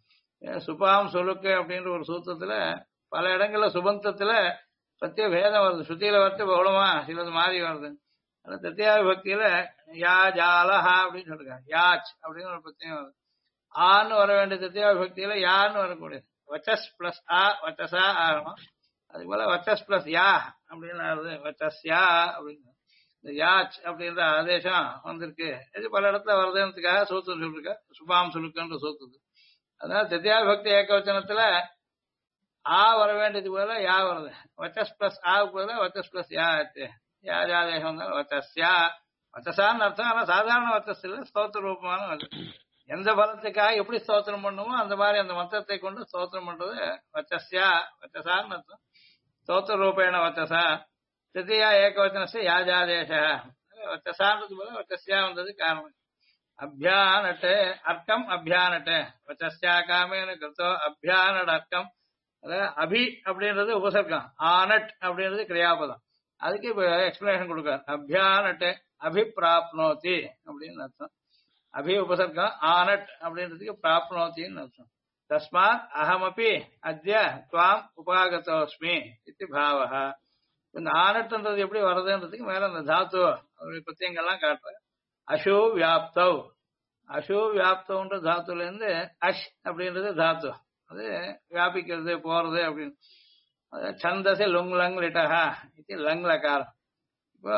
சுபாம் சுலுக்கு அப்படின்ற ஒரு சூத்திரத்துல பல இடங்கள்ல சுபந்தத்துல பிரத்ய பேதம் வருது. ஸ்ருதியில வரத்து பகுளமா சிலது மாறி வருது. அந்த திருத்தியா விபக்தியில யா ஜாலஹா அப்படின்னு சொல்லிருக்காங்க. யாச் அப்படின்னு ஒரு பிரச்சனை வருது. ஆன்னு வர வேண்டிய திருத்தியா விபக்தியில யான்னு வரக்கூடியது. வச்சஸ் பிளஸ் ஆ வச்சசா ஆகணும். அது போல வச்சஸ் பிளஸ் யா அப்படின்னு வருது. வச்சஸ்யா அப்படின்னு இந்த யாச் அப்படின்ற ஆதேசம் வந்திருக்கு. இது பல இடத்துல வருதுன்றதுக்காக சூத்திரம் சொல்லிருக்க. சுபாம் சுலுக்குன்ற சூத்திரத்து. அதனால திருத்தியா விபக்தி ஏகவச்சனத்துல ஆ வர வேண்டியது போல யா வருது. வச்சஸ் பிளஸ் ஆவுக்கு போல வச்சஸ் பிளஸ் யா ஆச்சு. யாஜாதேசம் வச்சஸ்யா வச்சசான்னு அர்த்தம். ஆனா சாதாரண வச்சஸ் இல்ல, ஸ்தோத்திர ரூபமான வச்சஸ். எந்த பலத்துக்காக எப்படி ஸ்தோத்திரம் பண்ணுமோ அந்த மாதிரி அந்த மந்திரத்தை கொண்டு ஸ்தோத்திரம் பண்றது வச்சஸ்யா வச்சசான்னு அர்த்தம். ஸ்தோத்திர ரூபேண வச்சசா திருத்தியா ஏகவச்சனஸ்ய யாஜாதேச. வச்சசான்றது போல வச்சஸ்யா வந்தது காரணம். அபியானட்டு அர்க்கம் அபியானட்டு வச்சஸ்யா காமேன கிருத்தோ அபியானட் அர்க்கம். அதாவது அபி அப்படின்றது உபசர்க்கம். ஆனட் அப்படின்றது கிரியாபதம். அதுக்கு இப்ப எக்ஸ்பிளனேஷன் கொடுக்காரு. அபியானட்டு அபிப்பிராப்னோதி அப்படின்னு அர்த்தம். அபி உபசர்க்கம். ஆனட் அப்படின்றதுக்கு பிராப்னோத்தின்னு அர்த்தம். தஸ்மாத் அகமபி அத்ய துவாம் உபாகதோஸ்மி இது பாவஹ. இந்த ஆனட்ன்றது எப்படி வருதுன்றதுக்கு மேல அந்த தாத்து அவருடைய பிரத்யங்கள்லாம் காட்டுற. அசு வியாப்தவ். அசு வியாப்தவ்ன்ற தாத்துல இருந்து அஷ் அப்படின்றது தாத்து. அது வியாபிக்கிறது போறது அப்படின்னு. சந்தசி லுங் லங் லிட்டஹா இது லங் லகாரம். இப்போ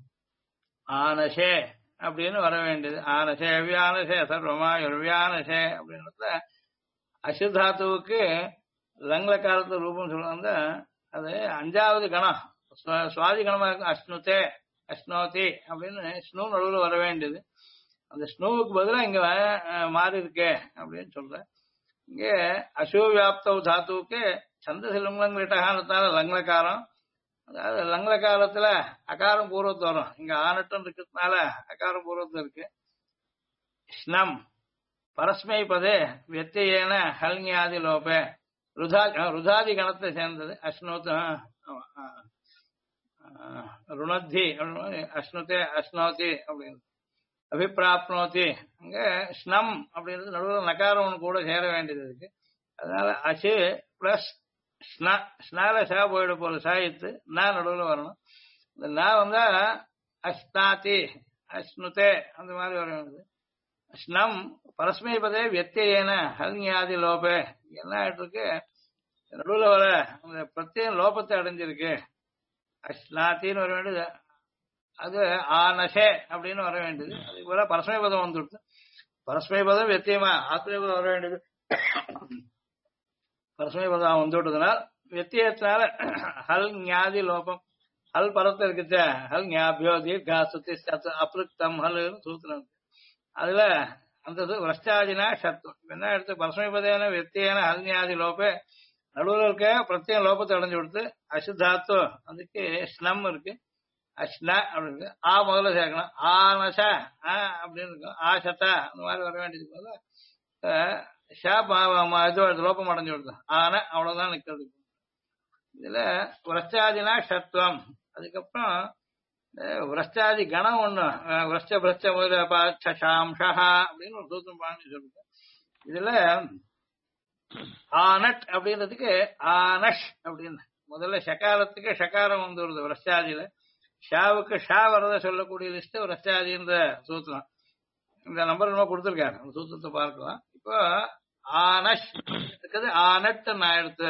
ஆனஷே அப்படின்னு வர வேண்டியது. ஆனஷே வியானஷே சர்வமாயுர் வியானஷே அப்படின்றத அசுதாத்துவுக்கு லங்லக்காரத்து ரூபம் சொல்லுவாங்க. அது அஞ்சாவது கணம் சுவாதி கணமா இருக்கும். அஷ்ணுதே அஷ்னோதி அப்படின்னு ஸ்னூ நடுவில் வர வேண்டியது. அந்த ஸ்னூவுக்கு பதிலாக இங்க மாறி இருக்கே அப்படின்னு சொல்ற. இங்க அசு வியாப்த தாத்துவுக்கு சந்தசி லுங்லங்கிட்டாக லங்லக்காரம். அதாவது லங்லகாரத்துல அகாரம் பூர்வத்து வரும். இங்க ஆனட்டம் இருக்கிறதுனால அகாரம் பூர்வத்து இருக்கு. ஸ்னம் பரஸ்மை பதே வியத்தியேன ஹல்ஞாதி லோபே ருதாதி கணத்தை சேர்ந்தது. அஷ்னோத்து ருணத்தி அஷ்ணுதே அஷ்னோதி அப்படின்னு அபிப்பிராப்னோதி அங்க ஸ்னம் அப்படின்றது நடுவில் நகாரம் ஒன்று கூட சேர வேண்டியது இருக்கு. அதனால அசு பிளஸ் ஸ்னால சா போயிட போல சாயித்து நான் நடுவில் வரணும். இந்த நான் வந்தா அஸ்னாதி அஸ்னுதே அந்த மாதிரி வர வேண்டியது. ஸ்னம் பரஸ்மைபதே வியத்தியேன ஹல்ஞாதி லோபே என்ன ஆயிட்டு இருக்கு, நடுவில் வர அந்த பிரத்யேக லோபத்தை அடைஞ்சிருக்கு. அஸ்னாத்தின்னு வர வேண்டியது, அது ஆனஷே அப்படின்னு வர வேண்டியது. அதுக்கு போல பரஸ்மைபதம் வந்துடுது. பரஸ்மைபதம் வியத்தியமா ஆத்மீபதம் வர வேண்டியது. பரஸ்மைபதம் வந்துவிட்டதுனால் வியத்தியத்தினால ஹல் ஞாதி லோபம். ஹல் பரத்தை இருக்குச்ச ஹல் ஞாபியோ தீர்கா சுத்தி அப்ருக்தம் ஹல் சூத்திரம். அதுல அந்த விரஷ்டாதினா சத்துவம் என்ன எடுத்து பரஸ்மைபதேன வியத்தியன ஹல் ஞாதி லோபே நடுவில் இருக்க பிரத்யேக லோபத்தை அடைஞ்சு கொடுத்து அசுத்தாத்து அதுக்கு ஸ்னம் இருக்கு. அஷ்னா அப்படின்னு ஆ முதல்ல சேர்க்கணும். ஆனஷ அப்படின்னு இருக்கும். ஆஷத்தா அந்த மாதிரி வர வேண்டியது போல இது லோபம் அடைஞ்சு கொடுத்து ஆன அவ்வளவுதான் நிக்கிறது. இதுல விரஷ்டாதினா சத்துவம். அதுக்கப்புறம் விரஷ்டாதி கணம் ஒண்ணு விரஷ்ட பிரஷ்ட முதலாம்ஷா அப்படின்னு ஒரு சூத்திரம் பாணி சொல்லுங்க. இதுல ஆனட் அப்படின்றதுக்கு ஆனஷ் அப்படின்னு முதல்ல ஷகாரத்துக்கு ஷகாரம் வந்து வருது விரஷ்டாதியில. ஷாவுக்கு ஷா வரத சொல்லக்கூடிய லிஸ்ட் விரஷ்டாதின்ற சூத்திரம். இந்த நம்பர் நம்ம கொடுத்துருக்காரு, அந்த சூத்திரத்தை பார்க்கலாம். இப்போ ஆனஷ் இருக்குது ஆனட் நான் எடுத்து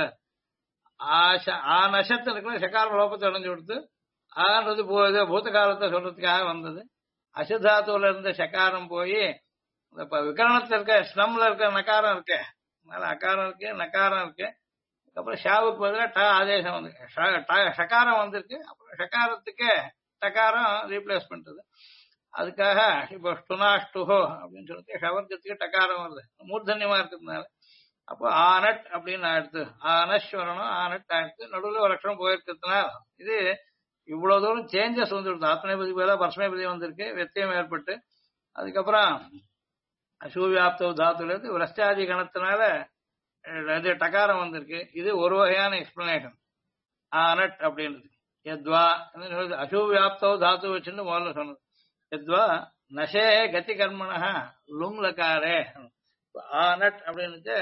ஆனஷத்து இருக்கிற ஷகாரம் லோபத்தை அடைஞ்சு கொடுத்து ஆன்றது பூத காலத்தை சொல்றதுக்காக வந்தது. அசுதாத்துல இருந்த ஷகாரம் போய் விகரணத்துல இருக்க ஸ்னம்ல இருக்க நகாரம் இருக்கு, அதனால அகாரம் இருக்கு நகாரம் இருக்கு. அப்புறம் ஷாவுக்கு பதிலாக ட ஆதேசம் வந்து ஷகாரம் வந்திருக்கு. அப்புறம் ஷகாரத்துக்கு டகாரம் ரீப்ளேஸ் பண்றது. அதுக்காக இப்போ ஸ்டுனாஷ்டுஹோ அப்படின்னு சொல்லிட்டு ஷவர்க்கத்துக்கு டகாரம் வருது மூர்தன்யமா இருக்கிறதுனால. அப்போ ஆனட் அப்படின்னு ஆயிடுத்து, ஆனஷ் வரணும், ஆனட் ஆயிடுத்து. நடுவில் ஒரு அக்ஷரம் போயிருக்கிறதுனால இது இவ்வளவு தூரம் சேஞ்சஸ் வந்துடுது. ஆத்மநேபதி பதிலாக பரஸ்மைபதி வந்திருக்கு, வெத்தியம் ஏற்பட்டு. அதுக்கப்புறம் அசூவியாப்த தாத்துல இருந்து விரஷ்டாதி கணத்தினால இது டகாரம் வந்திருக்கு. இது ஒரு வகையான எக்ஸ்பிளனேஷன் ஆனட் அப்படின்றது. எத்வா அசூவியாப்தோ தாத்து வச்சுன்னு முதல்ல சொன்னது. எத்வா நஷே கதி கர்மண லுங் லகாரே ஆனட் அப்படின்னு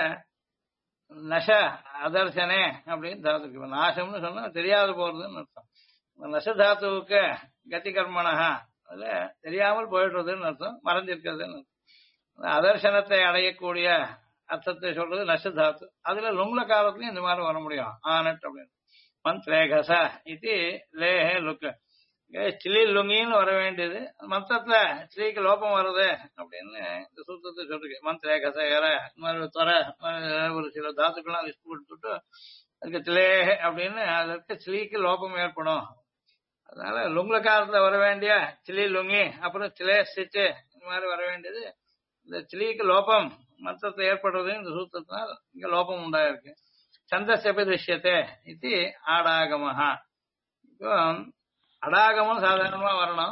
நஷ அதர்சனே அப்படின்னு தாத்துக்கு நாசம்னு சொன்னா தெரியாது போறதுன்னு அர்த்தம். நஷ தாத்துவுக்கு கதி கர்மணா அதுல தெரியாமல் போயிடுறதுன்னு அர்த்தம், மறைஞ்சிருக்கிறதுன்னு அர்த்தம். அதர்சனத்தை அடையக்கூடிய அர்த்தத்தை சொல்றது நஷ தாத்து. அதுல லுங்ல காலத்துலயும் இந்த மாதிரி வர முடியும் ஆனட் அப்படின்னு. மந்த்ரேகச இது லேஹே லுக் சிலி லுங்கின்னு வர வேண்டியது. மந்திரத்துல ஸ்ரீக்கு லோபம் வருது அப்படின்னு இந்த சூத்திரத்தை சொல்றீங்க. மந்த்ரேகச ஏற இந்த மாதிரி துறை ஒரு சில தாத்துக்கள்லாம் லிஸ்ட் கொடுத்துட்டு அதுக்கு திலேஹே அப்படின்னு அதற்கு ஸ்ரீக்கு லோபம் ஏற்படும். அதனால லுங்ல காலத்துல வர வேண்டிய சிலி லுங்கி அப்புறம் சிலே ஸ்டிச்சு இந்த மாதிரி வர வேண்டியது. இந்த சிலிக்கு லோபம் மந்திரத்தை ஏற்படுறது இந்த சூத்திரத்தினால் இங்க லோபம் உண்டாயிருக்கு. சந்தசபி திருஷ்யத்தை இது ஆடாகமஹா. இப்போ அடாகமும் சாதாரணமா வரணும்.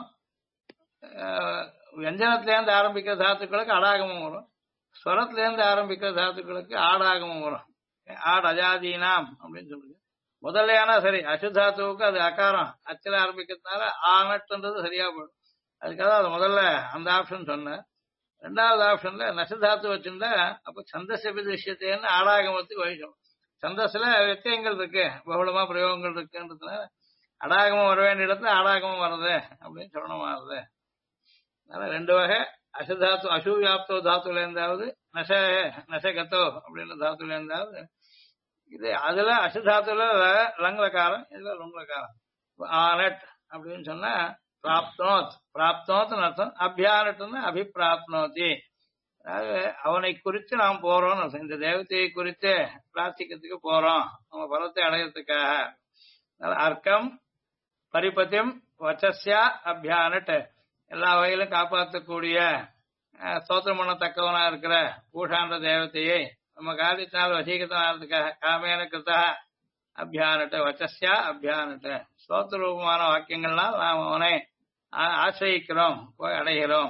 வியஞ்சனத்திலேருந்து ஆரம்பிக்கிற தாத்துக்களுக்கு அடாகமும் வரும், ஸ்வரத்திலேருந்து ஆரம்பிக்கிற தாத்துக்களுக்கு ஆடாகமும் வரும். ஆட் அஜாதீனாம் அப்படின்னு சொல்லுங்க. முதல்லையானா சரி, அசுதாத்துவுக்கு அது அகாரம் அச்சில ஆரம்பிக்கிறதுனால ஆனட்ன்றது சரியா போயிடும். அதுக்காக அது முதல்ல அந்த ஆப்ஷன் சொன்னேன். ரெண்டாவது ஆப்ஷன்ல நசதாத்து வச்சிருந்தா அப்ப சந்தசபி விஷயத்தேன்னு ஆடாகமத்துக்கு வகிக்கும். சந்தஸ்ல வெத்தியங்கள் இருக்கு, பகுளமா பிரயோகங்கள் இருக்குன்றதுனால அடாகமம் வர வேண்டிய இடத்துல ஆடாகமம் வருது அப்படின்னு சொல்லணுமா வருது. அதனால ரெண்டு வகை அசுதாத்து அசூவியாப்தோ தாத்துல இருந்தாவது நசகத்தோ அப்படின்னு தாத்துல இருந்தாவது இது. அதுல அசுதாத்துல லங்லகாரம், இதுல லுங்லகாரம். ஆனட் அப்படின்னு சொன்னா பிராப்தோத் பிராப்தோத்னு அர்த்தம். அபியானட்னு அபிப்பிராப்னோதி, அதாவது அவனை குறித்து நாம் போறோம்னு அர்த்தம். இந்த தேவதையை குறித்து பிரார்த்திக்கிறதுக்கு போறோம் நம்ம பலத்தை அடையறதுக்காக. அர்க்கம் பரிபத்தியம் வச்சஸ்யா அபியானட் எல்லா வகையிலும் காப்பாற்றக்கூடிய ஸ்தோத்திரம் பண்ணத்தக்கவனா இருக்கிற பூஷான்ற தேவதையை நம்ம காரியத்தினால் வசீகரத்துக்காக காமேன கிருத்தா அபியானட்ட வச்சஸ்யா அபியானட்ட ஸ்தோத்திர ரூபமான வாக்கியங்கள்லாம் நாம் அவனை ஆசிரியிக்கிறோம், போய் அடைகிறோம்.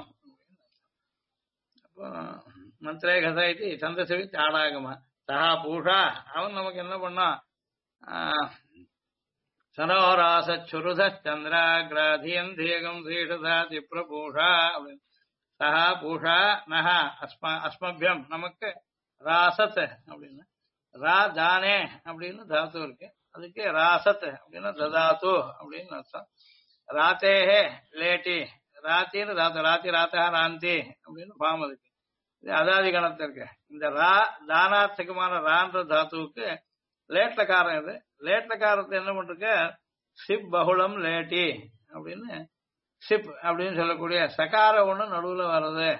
அப்போ மந்திரே கதா இது சந்தசவி ஆடாகமா சஹா பூஷா அவன் நமக்கு என்ன பண்ணான். சனோராசுருத சந்திராகிராதியம் தீகம் சீஷதா திப்ரபூஷா அப்படின்னு சஹா பூஷா நஹ அஸ்மபியம் நமக்கு ராசத் அப்படின்னு ரா தானே அப்படின்னு தாத்து இருக்கு, அதுக்கு ராசத் அப்படின்னா ததாத்து அப்படின்னு அர்த்தம். ராத்தேஹே லேட்டி ராத்தின்னு தாத்து, ராத்தி ராத்தா ராந்தி அப்படின்னு பாம் இருக்கு. இது அதாதி கணத்திற்கு இந்த ரா தானார்த்தகமான ரான்ற தாத்துவுக்கு லேட்லக்காரம். இது லேட்லக்காரத்தை என்ன பண்றக்க சிப் பகுளம் லேட்டி அப்படின்னு சிப் அப்படின்னு சொல்லக்கூடிய சகாரம் ஒண்ணு நடுவுல வர்றது.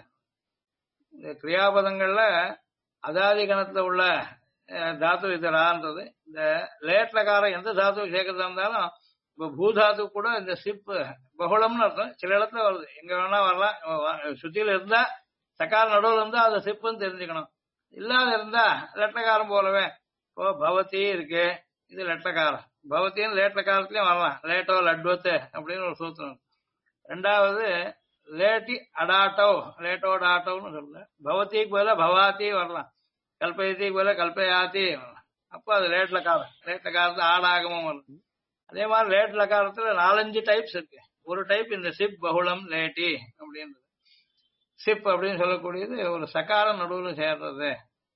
இந்த கிரியாபதங்கள்ல அதாதி கணத்துல உள்ள தாத்து இது ரான்றது. இந்த லேட்லக்காரம் எந்த தாத்துவை சேர்க்கறதா இருந்தாலும் இப்ப பூதாத்து கூட இந்த சிப் பகுளம்னு அர்த்தம். சில இடத்துல வருது, எங்க வேணா வரலாம். சுத்தியில இருந்தா சக்கார நடுவில் இருந்தா அது சிப்புன்னு தெரிஞ்சுக்கணும். இல்லாத இருந்தா லெட்டக்காரம் போலவே இப்போ பவதி இருக்கு, இது லெட்டக்காரம். பவத்தின்னு லேட்லக்காரத்திலயும் வரலாம், லேட்டோ லட்வத்து அப்படின்னு ஒரு சூத்திரம். ரெண்டாவது லேட்டி அடாட்டோ லேட்டோ டாட்டோன்னு சொல்ல, பவத்திக்கு போல பவாத்தி வரலாம், கல்பயத்திக்கு போல கல்பயாத்தி வரலாம். அப்போ அது லேட்லக்காரம். லேட்லக்காரத்துல ஆடாகமும் வரும். அதே மாதிரி லேட்லக்காரத்துல 4-5 டைப்ஸ் இருக்கு. ஒரு டைப் இந்த சிப் பகுளம் லேட்டி அப்படின்றது. சிப் அப்படின்னு சொல்லக்கூடியது ஒரு சகாரம் நடுவில் சேர்றது.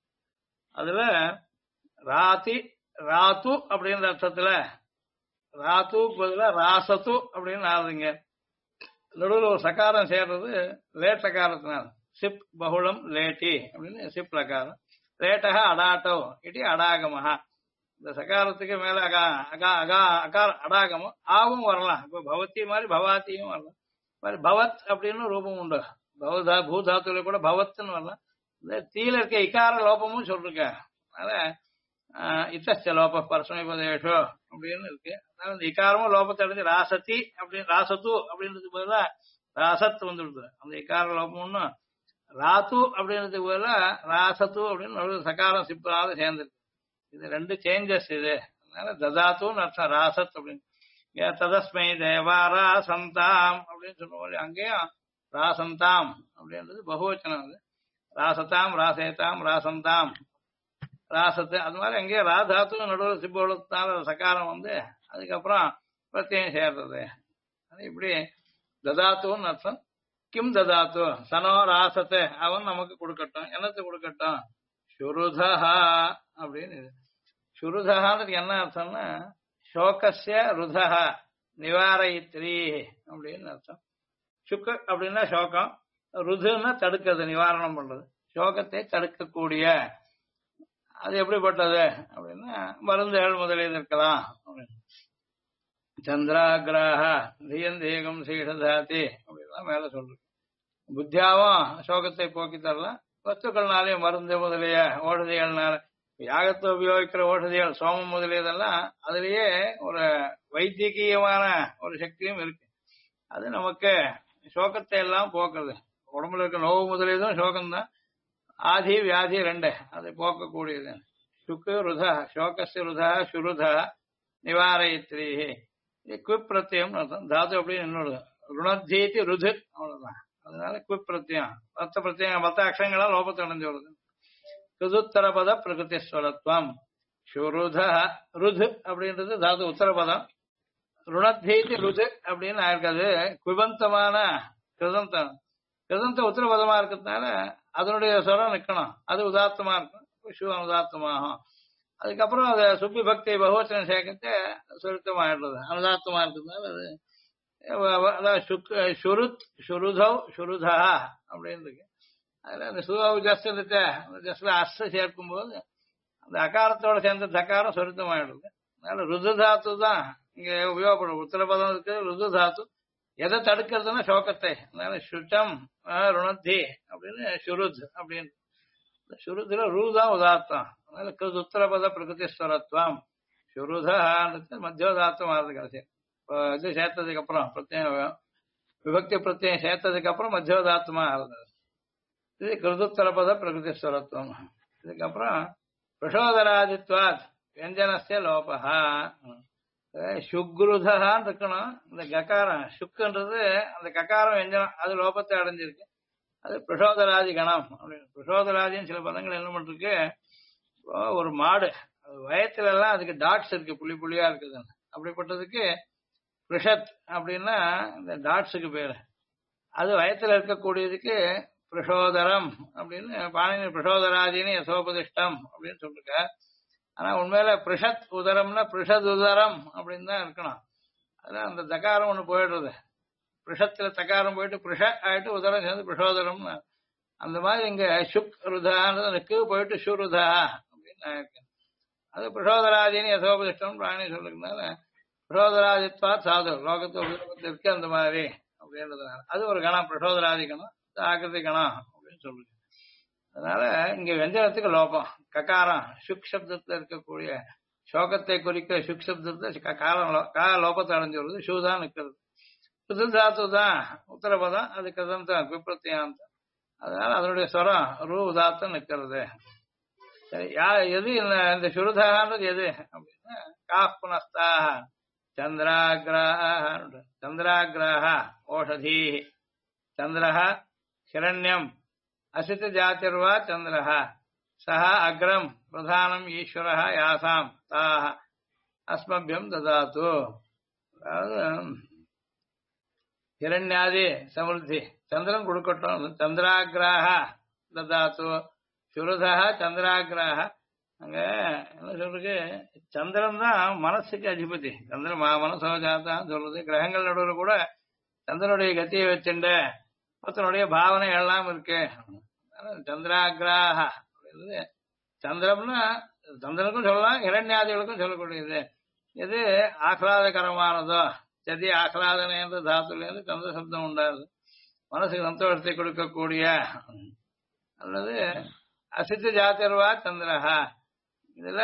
அதுல ராத்தி ராத்து அப்படின்ற அர்த்தத்துல ராத்து பதிலா ராசத்து அப்படின்னு ஆகுதுங்க. நடுவில் ஒரு சகாரம் சேர்றது லேட்டக்காரத்தினால சிப் பகுளம் லேட்டி அப்படின்னு சிப் லக்காரம். லேட்டக அடாட்டோ இட்டி அடாகமஹா. இந்த சகாரத்துக்கு மேல அகா அகா அகா அகார அடாகமும் ஆவும் வரலாம். இப்போ பவத்தி மாதிரி பவாத்தியும் வரலாம். மாதிரி பவத் அப்படின்னு ரூபம் உண்டு. பூதாத்துல கூட பவத்துன்னு வரலாம். இந்த தீல இருக்க இக்கார லோபமும் சொல்லிருக்க. அதனால இத்த லோப பரஸ்மைபதேஷோ அப்படின்னு இருக்கு. அதனால இந்த இக்காரமும் லோபத்தை அடைஞ்சு ராசத்தி அப்படின்னு ராசத்து அப்படின்றதுக்கு பதிலா ராசத்து வந்துடுது. அந்த இக்கார லோபம்னு ராத்து அப்படின்றதுக்கு பதிலா ராசத்து அப்படின்னு சகாரம் சிப்பாத சேர்ந்துருக்கு. இது 2 சேஞ்சஸ் இது. அதனால ததாத்துன்னு அர்த்தம் ராசத் அப்படின்னு. ததஸ்மை தேவாரா சந்தாம் அப்படின்னு சொல்லுவோம். அங்கேயும் ராசந்தாம் அப்படின்றது பகுவச்சனம். அது ராசதாம் ராசேதாம் ராசந்தாம் ராசத்து. அது மாதிரி அங்கேயே ராதாத்து நடுவில் சிப்போளத்தால சகாரம் வந்து அதுக்கப்புறம் பிரத்யம் சேர்றது. அது இப்படி ததாத்துன்னு அர்த்தம். கிம் ததாத்து சனோ ராசத்து அவன் நமக்கு கொடுக்கட்டும். என்னத்தை கொடுக்கட்டும்? சுருதா அப்படின்னு. சுருதகான்றதுக்கு என்ன அர்த்தம்னா சோகஸ்ய ருதா நிவாரயித்ரி அப்படின்னு அர்த்தம். சுக்க அப்படின்னா சோகம், ருதுன்னா தடுக்கிறது, நிவாரணம் பண்றது, சோகத்தை தடுக்கக்கூடிய. அது எப்படிப்பட்டது அப்படின்னா மருந்துகள் முதலில் இருக்கலாம். சந்திராகிராக தியந்தேகம் சீடதாதி அப்படின்லாம் மேல சொல்றது. புத்தியாவும் சோகத்தை போக்கி தரலாம், வஸ்துக்கள்னாலையும் மருந்து முதலிய ஓஷதிகள்னால. யாகத்தை உபயோகிக்கிற ஓஷதிகள் சோமம் முதலியதெல்லாம் அதுலயே ஒரு வைத்தியகீயமான ஒரு சக்தியும் இருக்கு. அது நமக்கு சோகத்தை எல்லாம் போக்குறது. உடம்புல இருக்க நோவு முதலியதும் சோகம்தான். ஆதி வியாதி 2 அதை போக்கக்கூடியது. சுக்கு ருதா சோகஸ்ய ருதா சுருதா நிவாரயித்ரி. குவிப் பிரத்யம் அர்த்தம். தாது அப்படின்னு இன்னொரு ருணத்தீதி ருது அவ்வளவுதான். அதனால குவிப் பிரத்யம் மத்த பிரத்யம் மத்த அக்ஷங்களா லோபத்தை அடைஞ்சு வருது. ருதுத்தரபத பிரகிருதி ஸ்வரத்வம். சுருத ருது அப்படின்றது தாது உத்தரபதம். ருணத்தீதி ருது அப்படின்னு ஆயிருக்காது. குபந்தமான கிருதந்தம். கிருதந்த உத்தரபதமா இருக்கிறதுனால அதனுடைய ஸ்வரம் நிக்கணும். அது உதாத்தமா இருக்கும், சிவம் உதாத்தமாகும். அதுக்கப்புறம் அதை சுப்பி பக்தி பகவச்சன சேர்க்கத்தை சுருத்தமாயிடுறது. அனுதாத்தமா இருக்கிறதுனால அது அதாவது சுருத் சுருதவ் சுருதா அப்படின்னு இருக்கு. அதுல அந்த சுவ ஜஸ்ல அஸ்ஸ சேர்க்கும் போது அந்த அகாரத்தோட சேர்ந்த தக்காரம் சுருத்தமாயிடுது. அதனால ருதுதாத்து தான் இங்க உபயோகப்படும். உத்தரபதம் இருக்கு ருது தாத்து. எதை தடுக்கிறதுனா சோகத்தை. அதனால சுச்சம் ருணத்தி அப்படின்னு சுருத் அப்படின்னு. சுருதுல ரூதான் உதார்த்தம். அதனால உத்தரபத பிரகிருதி ஸ்வரத்வம் சுருதான்றது மத்தியோதார்த்தம் ஆகுது. கடைசி இது சேர்த்ததுக்கு அப்புறம் பிரத்யம் விபக்தி பிரத்யம் சேர்த்ததுக்கு அப்புறம் மத்தியோதார்த்தமா ஆகுது. இது கிருதுத்தரபத பிரகிருதி ஸ்வரத்துவம். இதுக்கப்புறம் பிரசோதராதித்வாத் வியஞ்சனஸ்ய லோபஹா. சுக்ருதகான்னு இருக்கணும். இந்த ககாரம் சுக்குன்றது அந்த ககாரம் வெஞ்சனம், அது லோபத்தை அடைஞ்சிருக்கு. அது பிரசோதராதி கணம் அப்படின்னு. பிரசோதராதின்னு சில பதங்கள் என்ன பண்ணிருக்கு, ஒரு மாடு அது வயத்துல எல்லாம் அதுக்கு டாட்ஸ் இருக்கு, புள்ளி புள்ளியா இருக்குது. அப்படிப்பட்டதுக்கு பிரிஷத் அப்படின்னா இந்த டாட்ஸுக்கு பேரு. அது வயத்துல இருக்கக்கூடியதுக்கு பிரசோதரம் அப்படின்னு பாணினி பிரசோதராதினி யசோபதிஷ்டம் அப்படின்னு சொல்லிருக்க. ஆனா உண்மையில பிருஷத் உதரம்னா பிருஷத் உதரம் அப்படின்னு தான் இருக்கணும். அதான் அந்த தகாரம் ஒண்ணு போயிடுறது. பிருஷத்துல தகாரம் போயிட்டு பிருஷ ஆயிட்டு உதரம் சேர்ந்து பிரசோதரம்னு. அந்த மாதிரி இங்க சுக் ருதான்னு போயிட்டு சுருதா அப்படின்னு இருக்கு. அது பிரசோதராதினி யசோபதிஷ்டம் பிராணி சொல்லிருக்கனால பிரசோதராதித்வா சாது லோகத்து உபயோகத்திற்கு அந்த மாதிரி அப்படின்றதுனால அது ஒரு கணம் பிரசோதராதி கணம், ஆகிருதி கணம் அப்படின்னு சொல்லுது. அதனால இங்க வெஞ்சனத்துக்கு லோபம் ககாரம் சுக் சப்தத்துல இருக்கக்கூடிய சோகத்தை குறிக்க சுக் சப்தத்தை காரம் லோபத்தை அடைஞ்சு வருது. ஷூதான் நிற்கிறது. புது தாத்து தான் உத்தரபதம், அது கதந்தம் விப்ரத்தியாந்தம். அதனால அதனுடைய ஸ்வரம் ரூ உதாத்தம் நிற்கிறது. சரி, எது இந்த சுருதான்றது எது அப்படின்னா காப்புனஸ்தாக சந்திராகிராக சந்திராகிராக ஓஷதி சந்திரஹ ஹிரண்யம் அசித ஜாதிர்வா சந்திரஹ சஹ அக்ரம் பிரதானம் ஈஸ்வரஹ யாசாம் தாஹ அஸ்மபியம் ததாத்து. அதாவது ஹிரண்யாதி சமிருத்தி சந்திரன் கொடுக்கட்டும். சந்திராகிராக ததாத்து சுருதா சந்திராகிராக. அங்க என்ன சொல்றது, சந்திரன் தான் மனசுக்கு அதிபதி. சந்திரன் மனசோ ஜாதான் சொல்றது. கிரகங்கள் நடுவில் கூட சந்திரனுடைய கத்தியை வச்சுண்ட ஒருத்தனுடைய பாவனை எல்லாம் இருக்கு. சந்திராகிராக சந்திரம்னா சந்திரனுக்கும் சொல்லலாம், இரண்யாதிகளுக்கும் சொல்லக்கூடியது. எது ஆஹ்லாதகரமானதோ சதி ஆஹ்லாதனை என்ற தாத்துலேருந்து சந்திர சப்தம் உண்டாது. மனசுக்கு சந்தோஷத்தை கொடுக்கக்கூடிய அல்லது அசித்த ஜாத்திர்வா சந்திரஹா. இதுல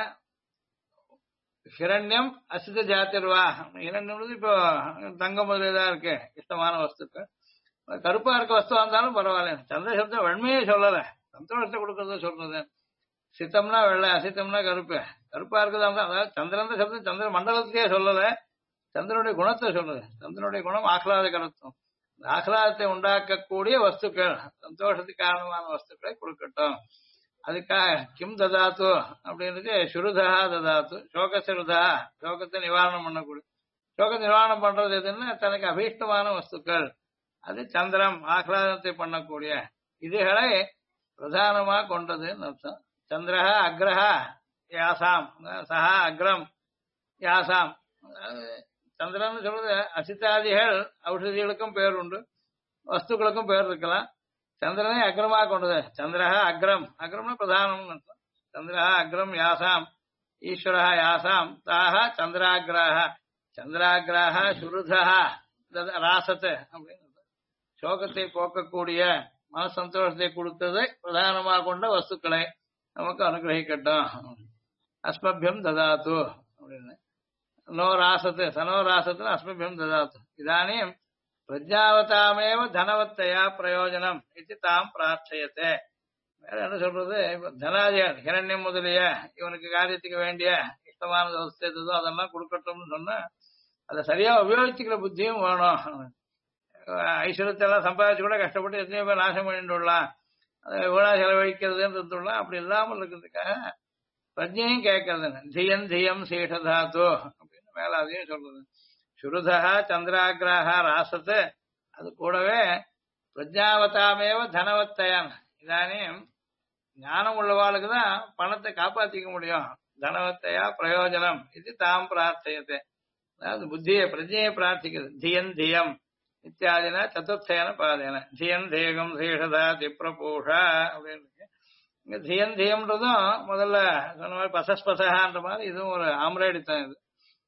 ஹிரண்யம் அசித்த ஜாத்திர்வா. ஹிரண்யம் இப்போ தங்கம் முதலியதா இருக்கு இஷ்டமான வஸ்துக்கள். கருப்பா இருக்க வஸ்துவா இருந்தாலும் பரவாயில்ல. சந்திர சப்தம் வெண்மையே சொல்லல, சந்தோஷத்தை கொடுக்கறத சொல்றது. சித்தம்னா வெள்ளை, அசித்தம்னா கருப்பு. கருப்பா இருக்குதா இருந்தா அதாவது சந்திரன் சப்தம் சந்திர மண்டலத்தையே சொல்லல, சந்திரனுடைய குணத்தை சொல்லுது. சந்திரனுடைய குணம் ஆஹ்லாதகரத்துவம். ஆஹ்லாதத்தை உண்டாக்கக்கூடிய வஸ்துக்கள், சந்தோஷத்துக்கு காரணமான வஸ்துக்களை கொடுக்கட்டும். அதுக்காக கிம் ததாத்து அப்படின்றது சுருதா ததாத்து சோகசுருதா. சோகத்தை நிவாரணம் பண்ணக்கூடிய, சோகத்தை நிவாரணம் பண்றது எதுன்னா தனக்கு அபீஷ்டமான வஸ்துக்கள். அது சந்திரம் ஆஹ்லாதத்தை பண்ணக்கூடிய இதுகளை பிரதானமா கொண்டதுன்னு அர்த்தம். சந்திரஹ அக்ரஹ யாசாம் சஹா அக்ரம் யாசாம். சந்திரன் சொல்றது அசித்தாதிகள் ஔஷதிகளுக்கும் பேர் உண்டு, வஸ்துக்களுக்கும் பேர் இருக்கலாம். சந்திரனை அக்ரமா கொண்டது. சந்திரஹ அக்ரம், அக்ரம்னா பிரதானம் அர்த்தம். சந்திரஹ அக்ரம் யாசாம் ஈஸ்வரஹ யாசாம் தாஹ சந்திராகிராக. சந்திராகிராக சுருதா ராசத்தை அப்படின்னு சோகத்தை போக்கக்கூடிய மன சந்தோஷத்தை கொடுத்ததை பிரதானமாக கொண்ட வஸ்துக்களை நமக்கு அனுகிரகிக்கட்டும். அஸ்மபியம் ததாத்து அப்படின்னு நோ ராசத்து சனோ ராசத்துல அஸ்மபியம் ததாத்து. இதானியம் பிரஜாவதாமேவ தனவத்தையா பிரயோஜனம் இது தாம் பிரார்த்தயத்தை. வேற என்ன சொல்றது, தனாதிகள் ஹிரண்யம் முதலிய இவனுக்கு காரியத்துக்கு வேண்டிய இஷ்டமான வஸ்து எதோ அதெல்லாம் கொடுக்கட்டும்னு சொன்னா அதை சரியா உபயோகிச்சுக்கிற புத்தியும் வேணும். ஐஸ்வர்யத்தை எல்லாம் சம்பாதிச்சு கூட கஷ்டப்பட்டு எத்தனையோ பேர் நாசம் பண்ணிட்டுலாம், அதை வீணா செலவழிக்கிறதுன்னு இருந்துடலாம். அப்படி இல்லாமல் இருக்கிறதுக்காக பிரஜையும் கேட்கறது. தியன் தியம் சீஷதாத்து அப்படின்னு மேல அதையும் சொல்றது. சுருதா சந்திராகிராக ராசத்து. அது கூடவே பிரஜாவதாமேவ தனவத்தையான். இதானியும் ஞானம் உள்ளவாளுக்கு தான் பணத்தை காப்பாற்றிக்க முடியும். தனவத்தையா பிரயோஜனம் இது தாம் பிரார்த்தயத்தை. அதாவது புத்தியை பிரஜையை பிரார்த்திக்கிறது. தியன் தியம் இத்தியாதினா சதுர்த்தேன பாதேன தியன் தேகம் சீஷதா திப்ரபூஷா அப்படின்னு. இங்க தியன் தியம்ன்றதும் முதல்ல சொன்ன மாதிரி பசஸ்பசகான்ற மாதிரி இதுவும் ஒரு ஆம்ரேடித்தான். இது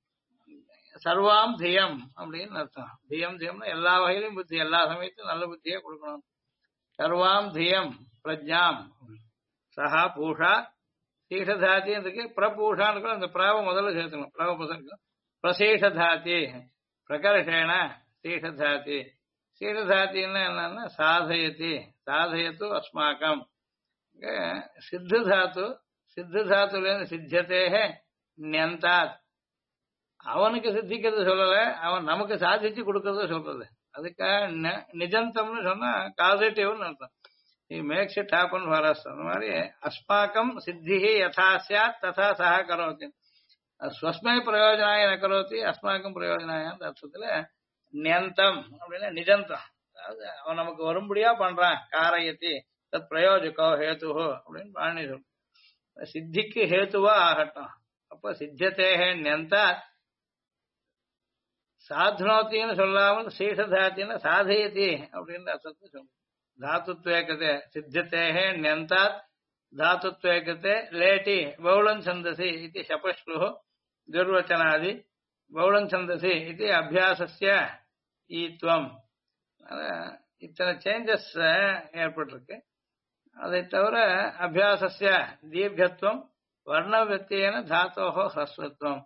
சர்வாம் தியம் அப்படின்னு அர்த்தம். தியம் தியம்னா எல்லா வகையிலும் புத்தி, எல்லா சமயத்திலும் நல்ல புத்தியே கொடுக்கணும். சர்வாம் தியம் பிரஜாம் சஹா பூஷா சீஷதாத்தி இருக்கு. பிரபூஷான்னு இருக்கும். அந்த பிராவ முதல்ல சேர்த்துக்கணும். பிராவ புசம் பிரசீஷதாத்தி பிரகர்ஷேன சீஷதாத்தி. சீஷதாத்தின்னு என்னன்னா சாதயத்தி சாதயத்து அஸ்மாக்கம். சித்து தாத்து சித்து தாத்துல சித்தியத்தேக நியந்தாத். அவனுக்கு சித்திக்கிறது சொல்லல, அவன் நமக்கு சாதிச்சு கொடுக்கறத சொல்றது. அதுக்காக நிஜந்தம்னு சொன்னா காசிட்டிவ்னு அர்த்தம். Makes it happen for us. அந்த மாதிரி அஸ்மாக்கம் சித்தி யதா ஸ்யாத் ததா சஹ கரோதி. ஸ்வஸ்மை பிரயோஜனாய ந கரோதி அஸ்மாக்கம் பிரயோஜனாய அந்த அர்த்தத்துல நியந்தம் அப்படின்னா நிஜந்தம். அது அவன் நமக்கு வரும்படியா பண்றான். காரயத்தி தத் பிரயோஜகோ ஹேது அப்படின்னு பாணி சொல்ற. சித்திக்கு ஹேத்துவா ஆகட்டும். அப்ப சித்தியத்தேகே நெந்தா சாத்னோத்தின்னு சொல்லாமல் சீஷதாத்தின்னு சாதயத்தி அப்படின்னு அர்த்தத்தை சொல்லுங்க. தாத்துத்வேகத்தை சித்தியத்தேகே நெந்தாத் தாத்துத்வேகத்தை லேட்டி பௌளம் சந்தசி இது சபஸ்லு துர்வச்சனாதி பௌளம் சந்தசி இது அபியாசஸ்ய ஈத்வம். இத்தனை சேஞ்சஸ் ஏற்பட்டிருக்கு. அதை தவிர அபியாசஸ்ய தீர்க்கத்துவம் வர்ணவியத்தியன தாத்தோஹோ ஹ்ரஸ்வத்துவம்.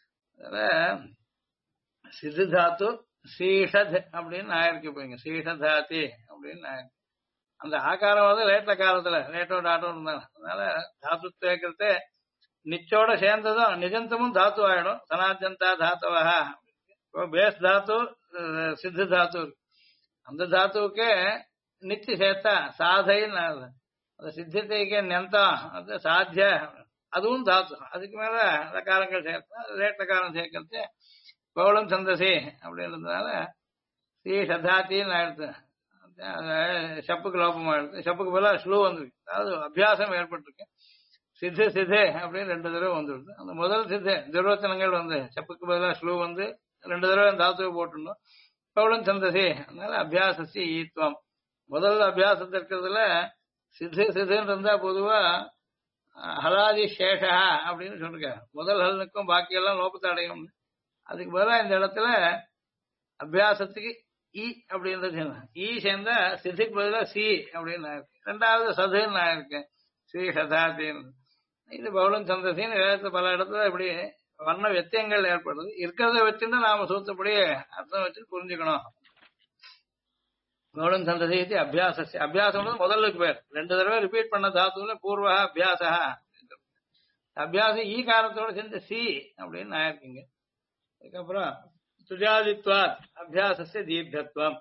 சித்து தாத்து சீஷத் அப்படின்னு ஆயிருக்கு. போய்ங்க சீஷதாத்தி அப்படின்னு ஆயிருக்கு. அந்த ஆகாரம் வந்து லேட்ட காலத்துல லேட்டோ டாட்டோ இருந்தாங்க. அதனால தாத்துத்வேகத்தை நிச்சோட சேர்ந்ததும் நிஜந்தமும் தாத்து ஆயிடும். சனாஜந்தா தாத்தவா பேஸ் தாத்து சித்து தாத்து. அந்த தாத்துவுக்கு நிச்சய சேர்த்தா சாதைன்னு அந்த சித்தியத்தைக்கு நெந்தம் அது சாத்திய அதுவும் தாத்து. அதுக்கு மேல லக்காரங்கள் சேர்த்தா லேட்டக்காரம் சேர்க்கறது பௌளம் சந்தசி அப்படின்றதுனால ஸ்ரீ சதாத்தின்னு ஆயிடுத்து. ஷப்புக்கு லோபம் ஆயிடுது. ஷப்புக்கு பதிலாக ஸ்லூ வந்துருக்கு. அதாவது அபியாசம் ஏற்பட்டிருக்கு. சித்து சித்து அப்படின்னு 2 தடவை வந்துடுது. அந்த முதல் சித்து துர்வச்சனங்கள் வந்து ஷப்புக்கு பதிலாக ஸ்லூ வந்து 2 தடவை தாத்துவை போட்டுருந்தோம். பௌளம் சந்தசி அதனால அபியாசி ஈத்வம். முதல் அபியாசத்து இருக்கிறதுல சித்து சித்துன்னு இருந்தா பொதுவா ஹலாதி சேஷா அப்படின்னு சொல்லிருக்க. முதல் ஹலனுக்கும் பாக்கியெல்லாம் லோபத்தை அடையும். அதுக்கு பதிலாக இந்த இடத்துல அபியாசத்துக்கு இ அப்படின்றது ஈ சேர்ந்தா சித்துக்கு பதிலாக சி அப்படின்னு ஆயிருக்கு. 2வது சதுன்னு ஆயிருக்கு. ஸ்ரீ சதாத்தின்னு. இது பௌளம் சந்தசின்னு வேதத்துல பல இடத்துல இப்படி வர்ண வித்தியங்கள் ஏற்படுது. இருக்கிறத வச்சுட்டு நாம சூத்தப்படி அர்த்தம் வச்சு புரிஞ்சுக்கணும். பௌளம் சந்தசி அபியாச அபியாசம் முதலுக்கு பேர். 2 தடவை ரிப்பீட் பண்ண தாத்துல பூர்வ அபியாச அபியாசம் ஈ காலத்தோட சேர்ந்து சி அப்படின்னு ஆயிருக்குங்க. அதுக்கப்புறம் சுஜாதித்வாத் அபியாசஸ்ய தீர்க்கத்துவம்.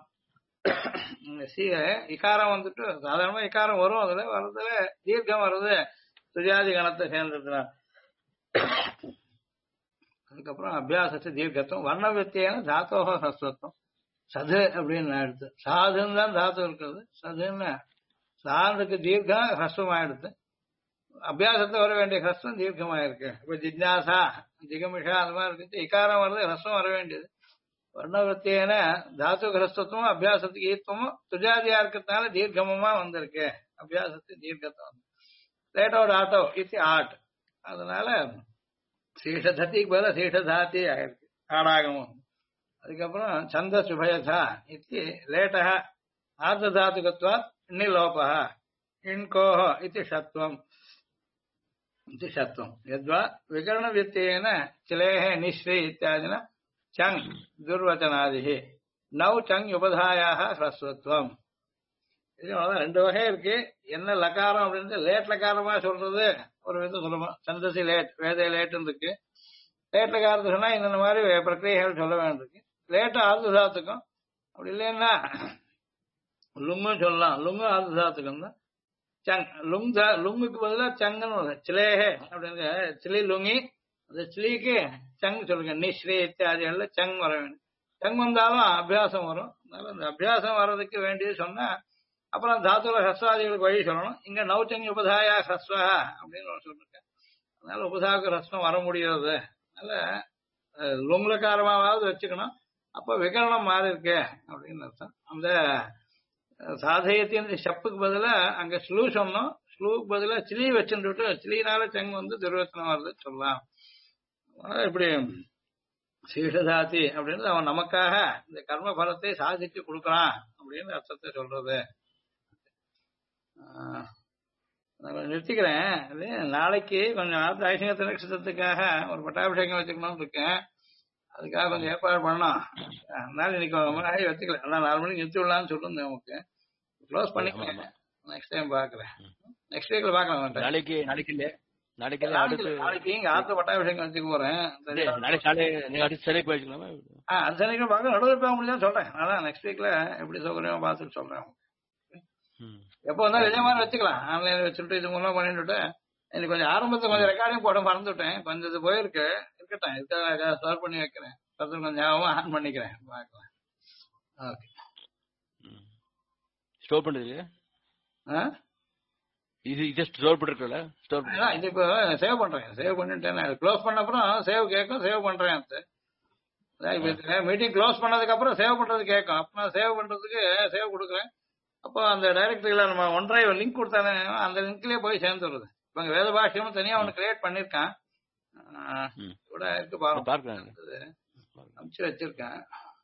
இக்காரம் வந்துட்டு சாதாரணமா இக்காரம் வரும். அதுல வர்றதுல தீர்க்கம் வருது சுஜாதி கணத்தை சேர்ந்ததுனால. அதுக்கப்புறம் அபியாசஸ்ய தீர்க்கத்துவம் வர்ணவியத்தியான தாத்தோக ஹஸ்வத்துவம். சது அப்படின்னு ஆயிடுது. சாதுன்னு தான் தாத்து இருக்கிறது. சதுன்னு சாதுக்கு தீர்க்கம் ஹஸ்வம் ஆயிடுது. அபியாசத்தை வர வேண்டிய ஹஸ்வம் தீர்க்கமாயிருக்கு. இப்ப ஜிஜ்ஞாசா ஜிகமிஷா அந்த மாதிரி இருக்கு. இக்காரம் வருது ஹஸ்வம் வர வேண்டியது. வர்ணவத்தியான தாத்து ஹஸ்வத்துவம் அபியாசத்துக்கு ஈத்துவமும் துஜாதியா இருக்கிறதுனால தீர்க்கமுமா வந்திருக்கு. அபியாசத்துக்கு தீர்க்கத்துவம் லேட்டோட ஆட்டோ இது ஆட். அதனால சீஷதத்திக்கு பதிலாக சீஷதாத்தி ஆயிருக்கு ஆடாகமும். அதுக்கப்புறம் சந்த சுபயதா இது லேட்டா ஆர்தாத்துகத்வா நிலோபா இன்கோஹ இது ஷத்வம். இது ஷத்வம் யத்வா விகரண வித்தியேன சிலேஹ நிஸ்ரீ இத்தியாதின சங் துர்வச்சனாதி நவ் சங் உபதாயாக ஹ்ரஸ்வத்வம். இது 2 வகை இருக்கு. என்ன லகாரம் அப்படின்னு லேட் லகாரமா சொல்றது ஒரு விதம் சொல்லணும். சந்தசி லேட் வேத லேட்டுன்னு இருக்கு. லேட் லகாரத்து சொன்னா இந்த மாதிரி பிரக்கிரியைகள் சொல்ல வேண்டியிருக்கு. லேட்டு ஆர்தாத்துக்கும் அப்படி இல்லைன்னா லுங்கும் சொல்லலாம். லுங்கு ஆர்தாத்துக்கும் தான். சங் லுங்குக்கு பதிலாக சங்குன்னு சிலேஹே அப்படின்னு சிலி லுங்கி அந்த சிலிக்கு சங் சொல்லுங்க. நிஸ்ரீ இத்தியாதிகள்ல சங் வர வேண்டும். சங் வந்தாலும் அபியாசம் வரும். அதனால அந்த அபியாசம் வர்றதுக்கு வேண்டியது சொன்னா அப்புறம் தாத்துல ஹஸ்வாதிகளுக்கு வழி சொல்லணும். இங்க நௌச்சங் உபதாயா ஹஸ்வா அப்படின்னு சொல்லிருக்கேன். அதனால உபதாவுக்கு ஹஸ்வம் வர முடியாது. அதனால லுங்லக்காரமாவது வச்சுக்கணும். அப்ப விகரணம் மாறி இருக்கு அப்படின்னு அர்த்தம். அந்த சாதயத்தின் ஷப்புக்கு பதிலா அங்க ஸ்லூ சொன்னோம். ஸ்லூக்கு பதிலா சிலி வச்சுட்டு சிலினால செங் வந்து துர்வச்சனம் வருது சொல்லலாம். இப்படி சீஷதாத்தி அப்படின்றது அவன் நமக்காக இந்த கர்ம பலத்தை சாதிச்சு கொடுக்கறான் அப்படின்னு அர்த்தத்தை சொல்றது. நிறுத்திக்கிறேன். நாளைக்கு கொஞ்சம் ஐசிங்கத்த நட்சத்திரத்துக்காக ஒரு பட்டாபிஷேகம் வச்சுக்கணும்னு இருக்கேன். அதுக்காக கொஞ்சம் ஏற்பாடு பண்ணோம். அதனால இன்னைக்கு முன்னாடி வச்சுக்கல. அதான் 4 மணிக்கு நிறுத்தி விடலாம்னு சொல்லுங்க. நமக்கு க்ளோஸ் பண்ணிக்கலாம். நெக்ஸ்ட் டைம் பாக்குறேன். நெக்ஸ்ட் வீக்ல பாக்கலாம். நாளைக்கு இங்க ஆத்து பட்டாபிஷேகம் வச்சுக்க போறேன். அது சனிக்கு பாக்க நடுவில் போக முடியாது சொல்றேன். அதான் நெக்ஸ்ட் வீக்ல எப்படி சௌகரியமா பார்த்துட்டு சொல்றேன். எப்போ வந்தாலும் இதே மாதிரி வச்சுக்கலாம். ஆன்லைன்ல வச்சுட்டு இது மூலமா பண்ணிட்டு எனக்கு கொஞ்சம் ஆரம்பத்தை கொஞ்சம் ரெக்கார்டிங் போட மறந்துவிட்டேன். கொஞ்சம் இது போயிருக்கு. இருக்கட்டும், இதுக்காக ஸ்டார்ட் பண்ணி வைக்கிறேன். கொஞ்சம் ஞாபகமா ஆன் பண்ணிக்கிறேன். பார்க்கலாம். ஓகே. ஸ்டோர் பண்றது இது ஜஸ்ட் ஸ்டோர் பண்ணிருக்கல ஸ்டோர் அதான் இது இப்போ சேவ் பண்றேன், சேவ் பண்ணிட்டேன். க்ளோஸ் பண்ண அப்புறம் சேவ் கேட்கும், சேவ் பண்றேன். மீட்டிங் க்ளோஸ் பண்ணதுக்கு அப்புறம் சேவ் பண்றது கேட்கும். அப்ப நான் சேவ் பண்றதுக்கு சேவ் கொடுக்குறேன். அப்போ அந்த டைரக்டரியில நம்ம OneDrive லிங்க் கொடுத்தானே அந்த லிங்க்லயே போய் சேர்ந்துருது. இப்ப வேத பாஷ்யமும் தனியா ஒண்ணு கிரியேட் பண்ணிருக்கான் கூட இருக்கு பாருங்க, அனுப்பிச்சு வச்சிருக்கேன்.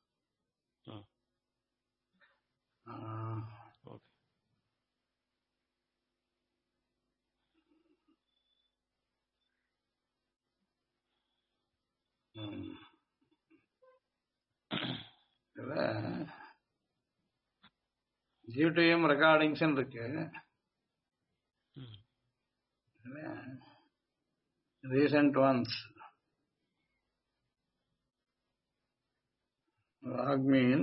G2M ரெக்கார்டிங்ஸ் இருக்கு. ரீசன்ட் ஒன்ஸ் மீன்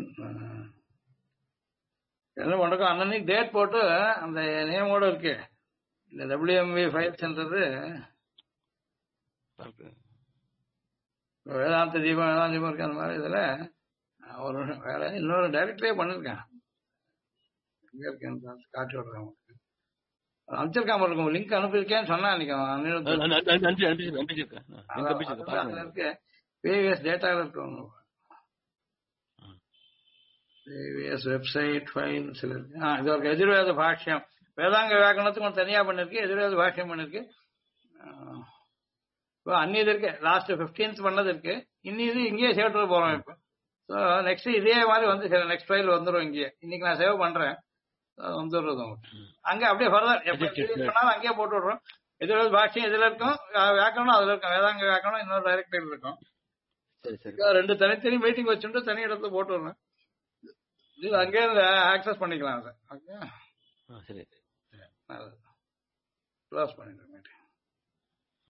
என்ன பண்றோம் அன்னைக்கு டேட் போட்டு அந்த நேமோட இருக்கு. இந்த WMV ஃபைல்ஸ்ன்றது வேதாந்த தீபம் இருக்கு. அந்த மாதிரி இதுல ஒரு வேற இன்னொரு டைரக்டரே பண்ணிருக்கேன். எங்க இருக்கேன்னு காட்டி விடுறேன். அனுப்பிச்சிருக்காம இருக்கும், லிங்க் அனுப்பியிருக்கேன்னு சொன்னா இருக்கு. பிவிஎஸ் டேட்டா இருக்கும், பிவிஎஸ் வெப்சைட் ஃபைல்ஸ் இருக்கு. இது ஒரு எதிர்வேத பாஷ்யம், வேதாங்க வியாக்கரணத்துக்கு கொஞ்சம் தனியா பண்ணிருக்கு, எதிர்வேத பாஷ்யம் பண்ணிருக்கு. இப்போ அந்நியது இருக்கு, லாஸ்ட் 15th பண்ணது இருக்கு. இது இங்கேயே சேவ் போறோம். இப்போ ஸோ நெக்ஸ்ட் இதே மாதிரி வந்து நெக்ஸ்ட் ஃபைல் வந்துடும். இங்கேயே இன்னைக்கு நான் சேவ் பண்றேன், வந்துடுறது அங்க அப்படியே ஃபர்தர் பண்ணாலும் அங்கேயே போட்டு விடுறோம். எதிர்வேத பாஷ்யம் இதுல இருக்கும், வியாக்கரணம் அதுல இருக்கும், வேதாங்க வியாக்கரணம் இன்னொரு டைரக்டரியில் இருக்கும். ரெண்டு தனித்தனி மீட்டிங் வச்சுட்டு தனி இடத்துல போட்டு விடுறேன். இது அங்கே ஆக்சஸ் பண்ணிக்கலாம் சார். ஓகே, க்ளோஸ் பண்ணிடுறேன்.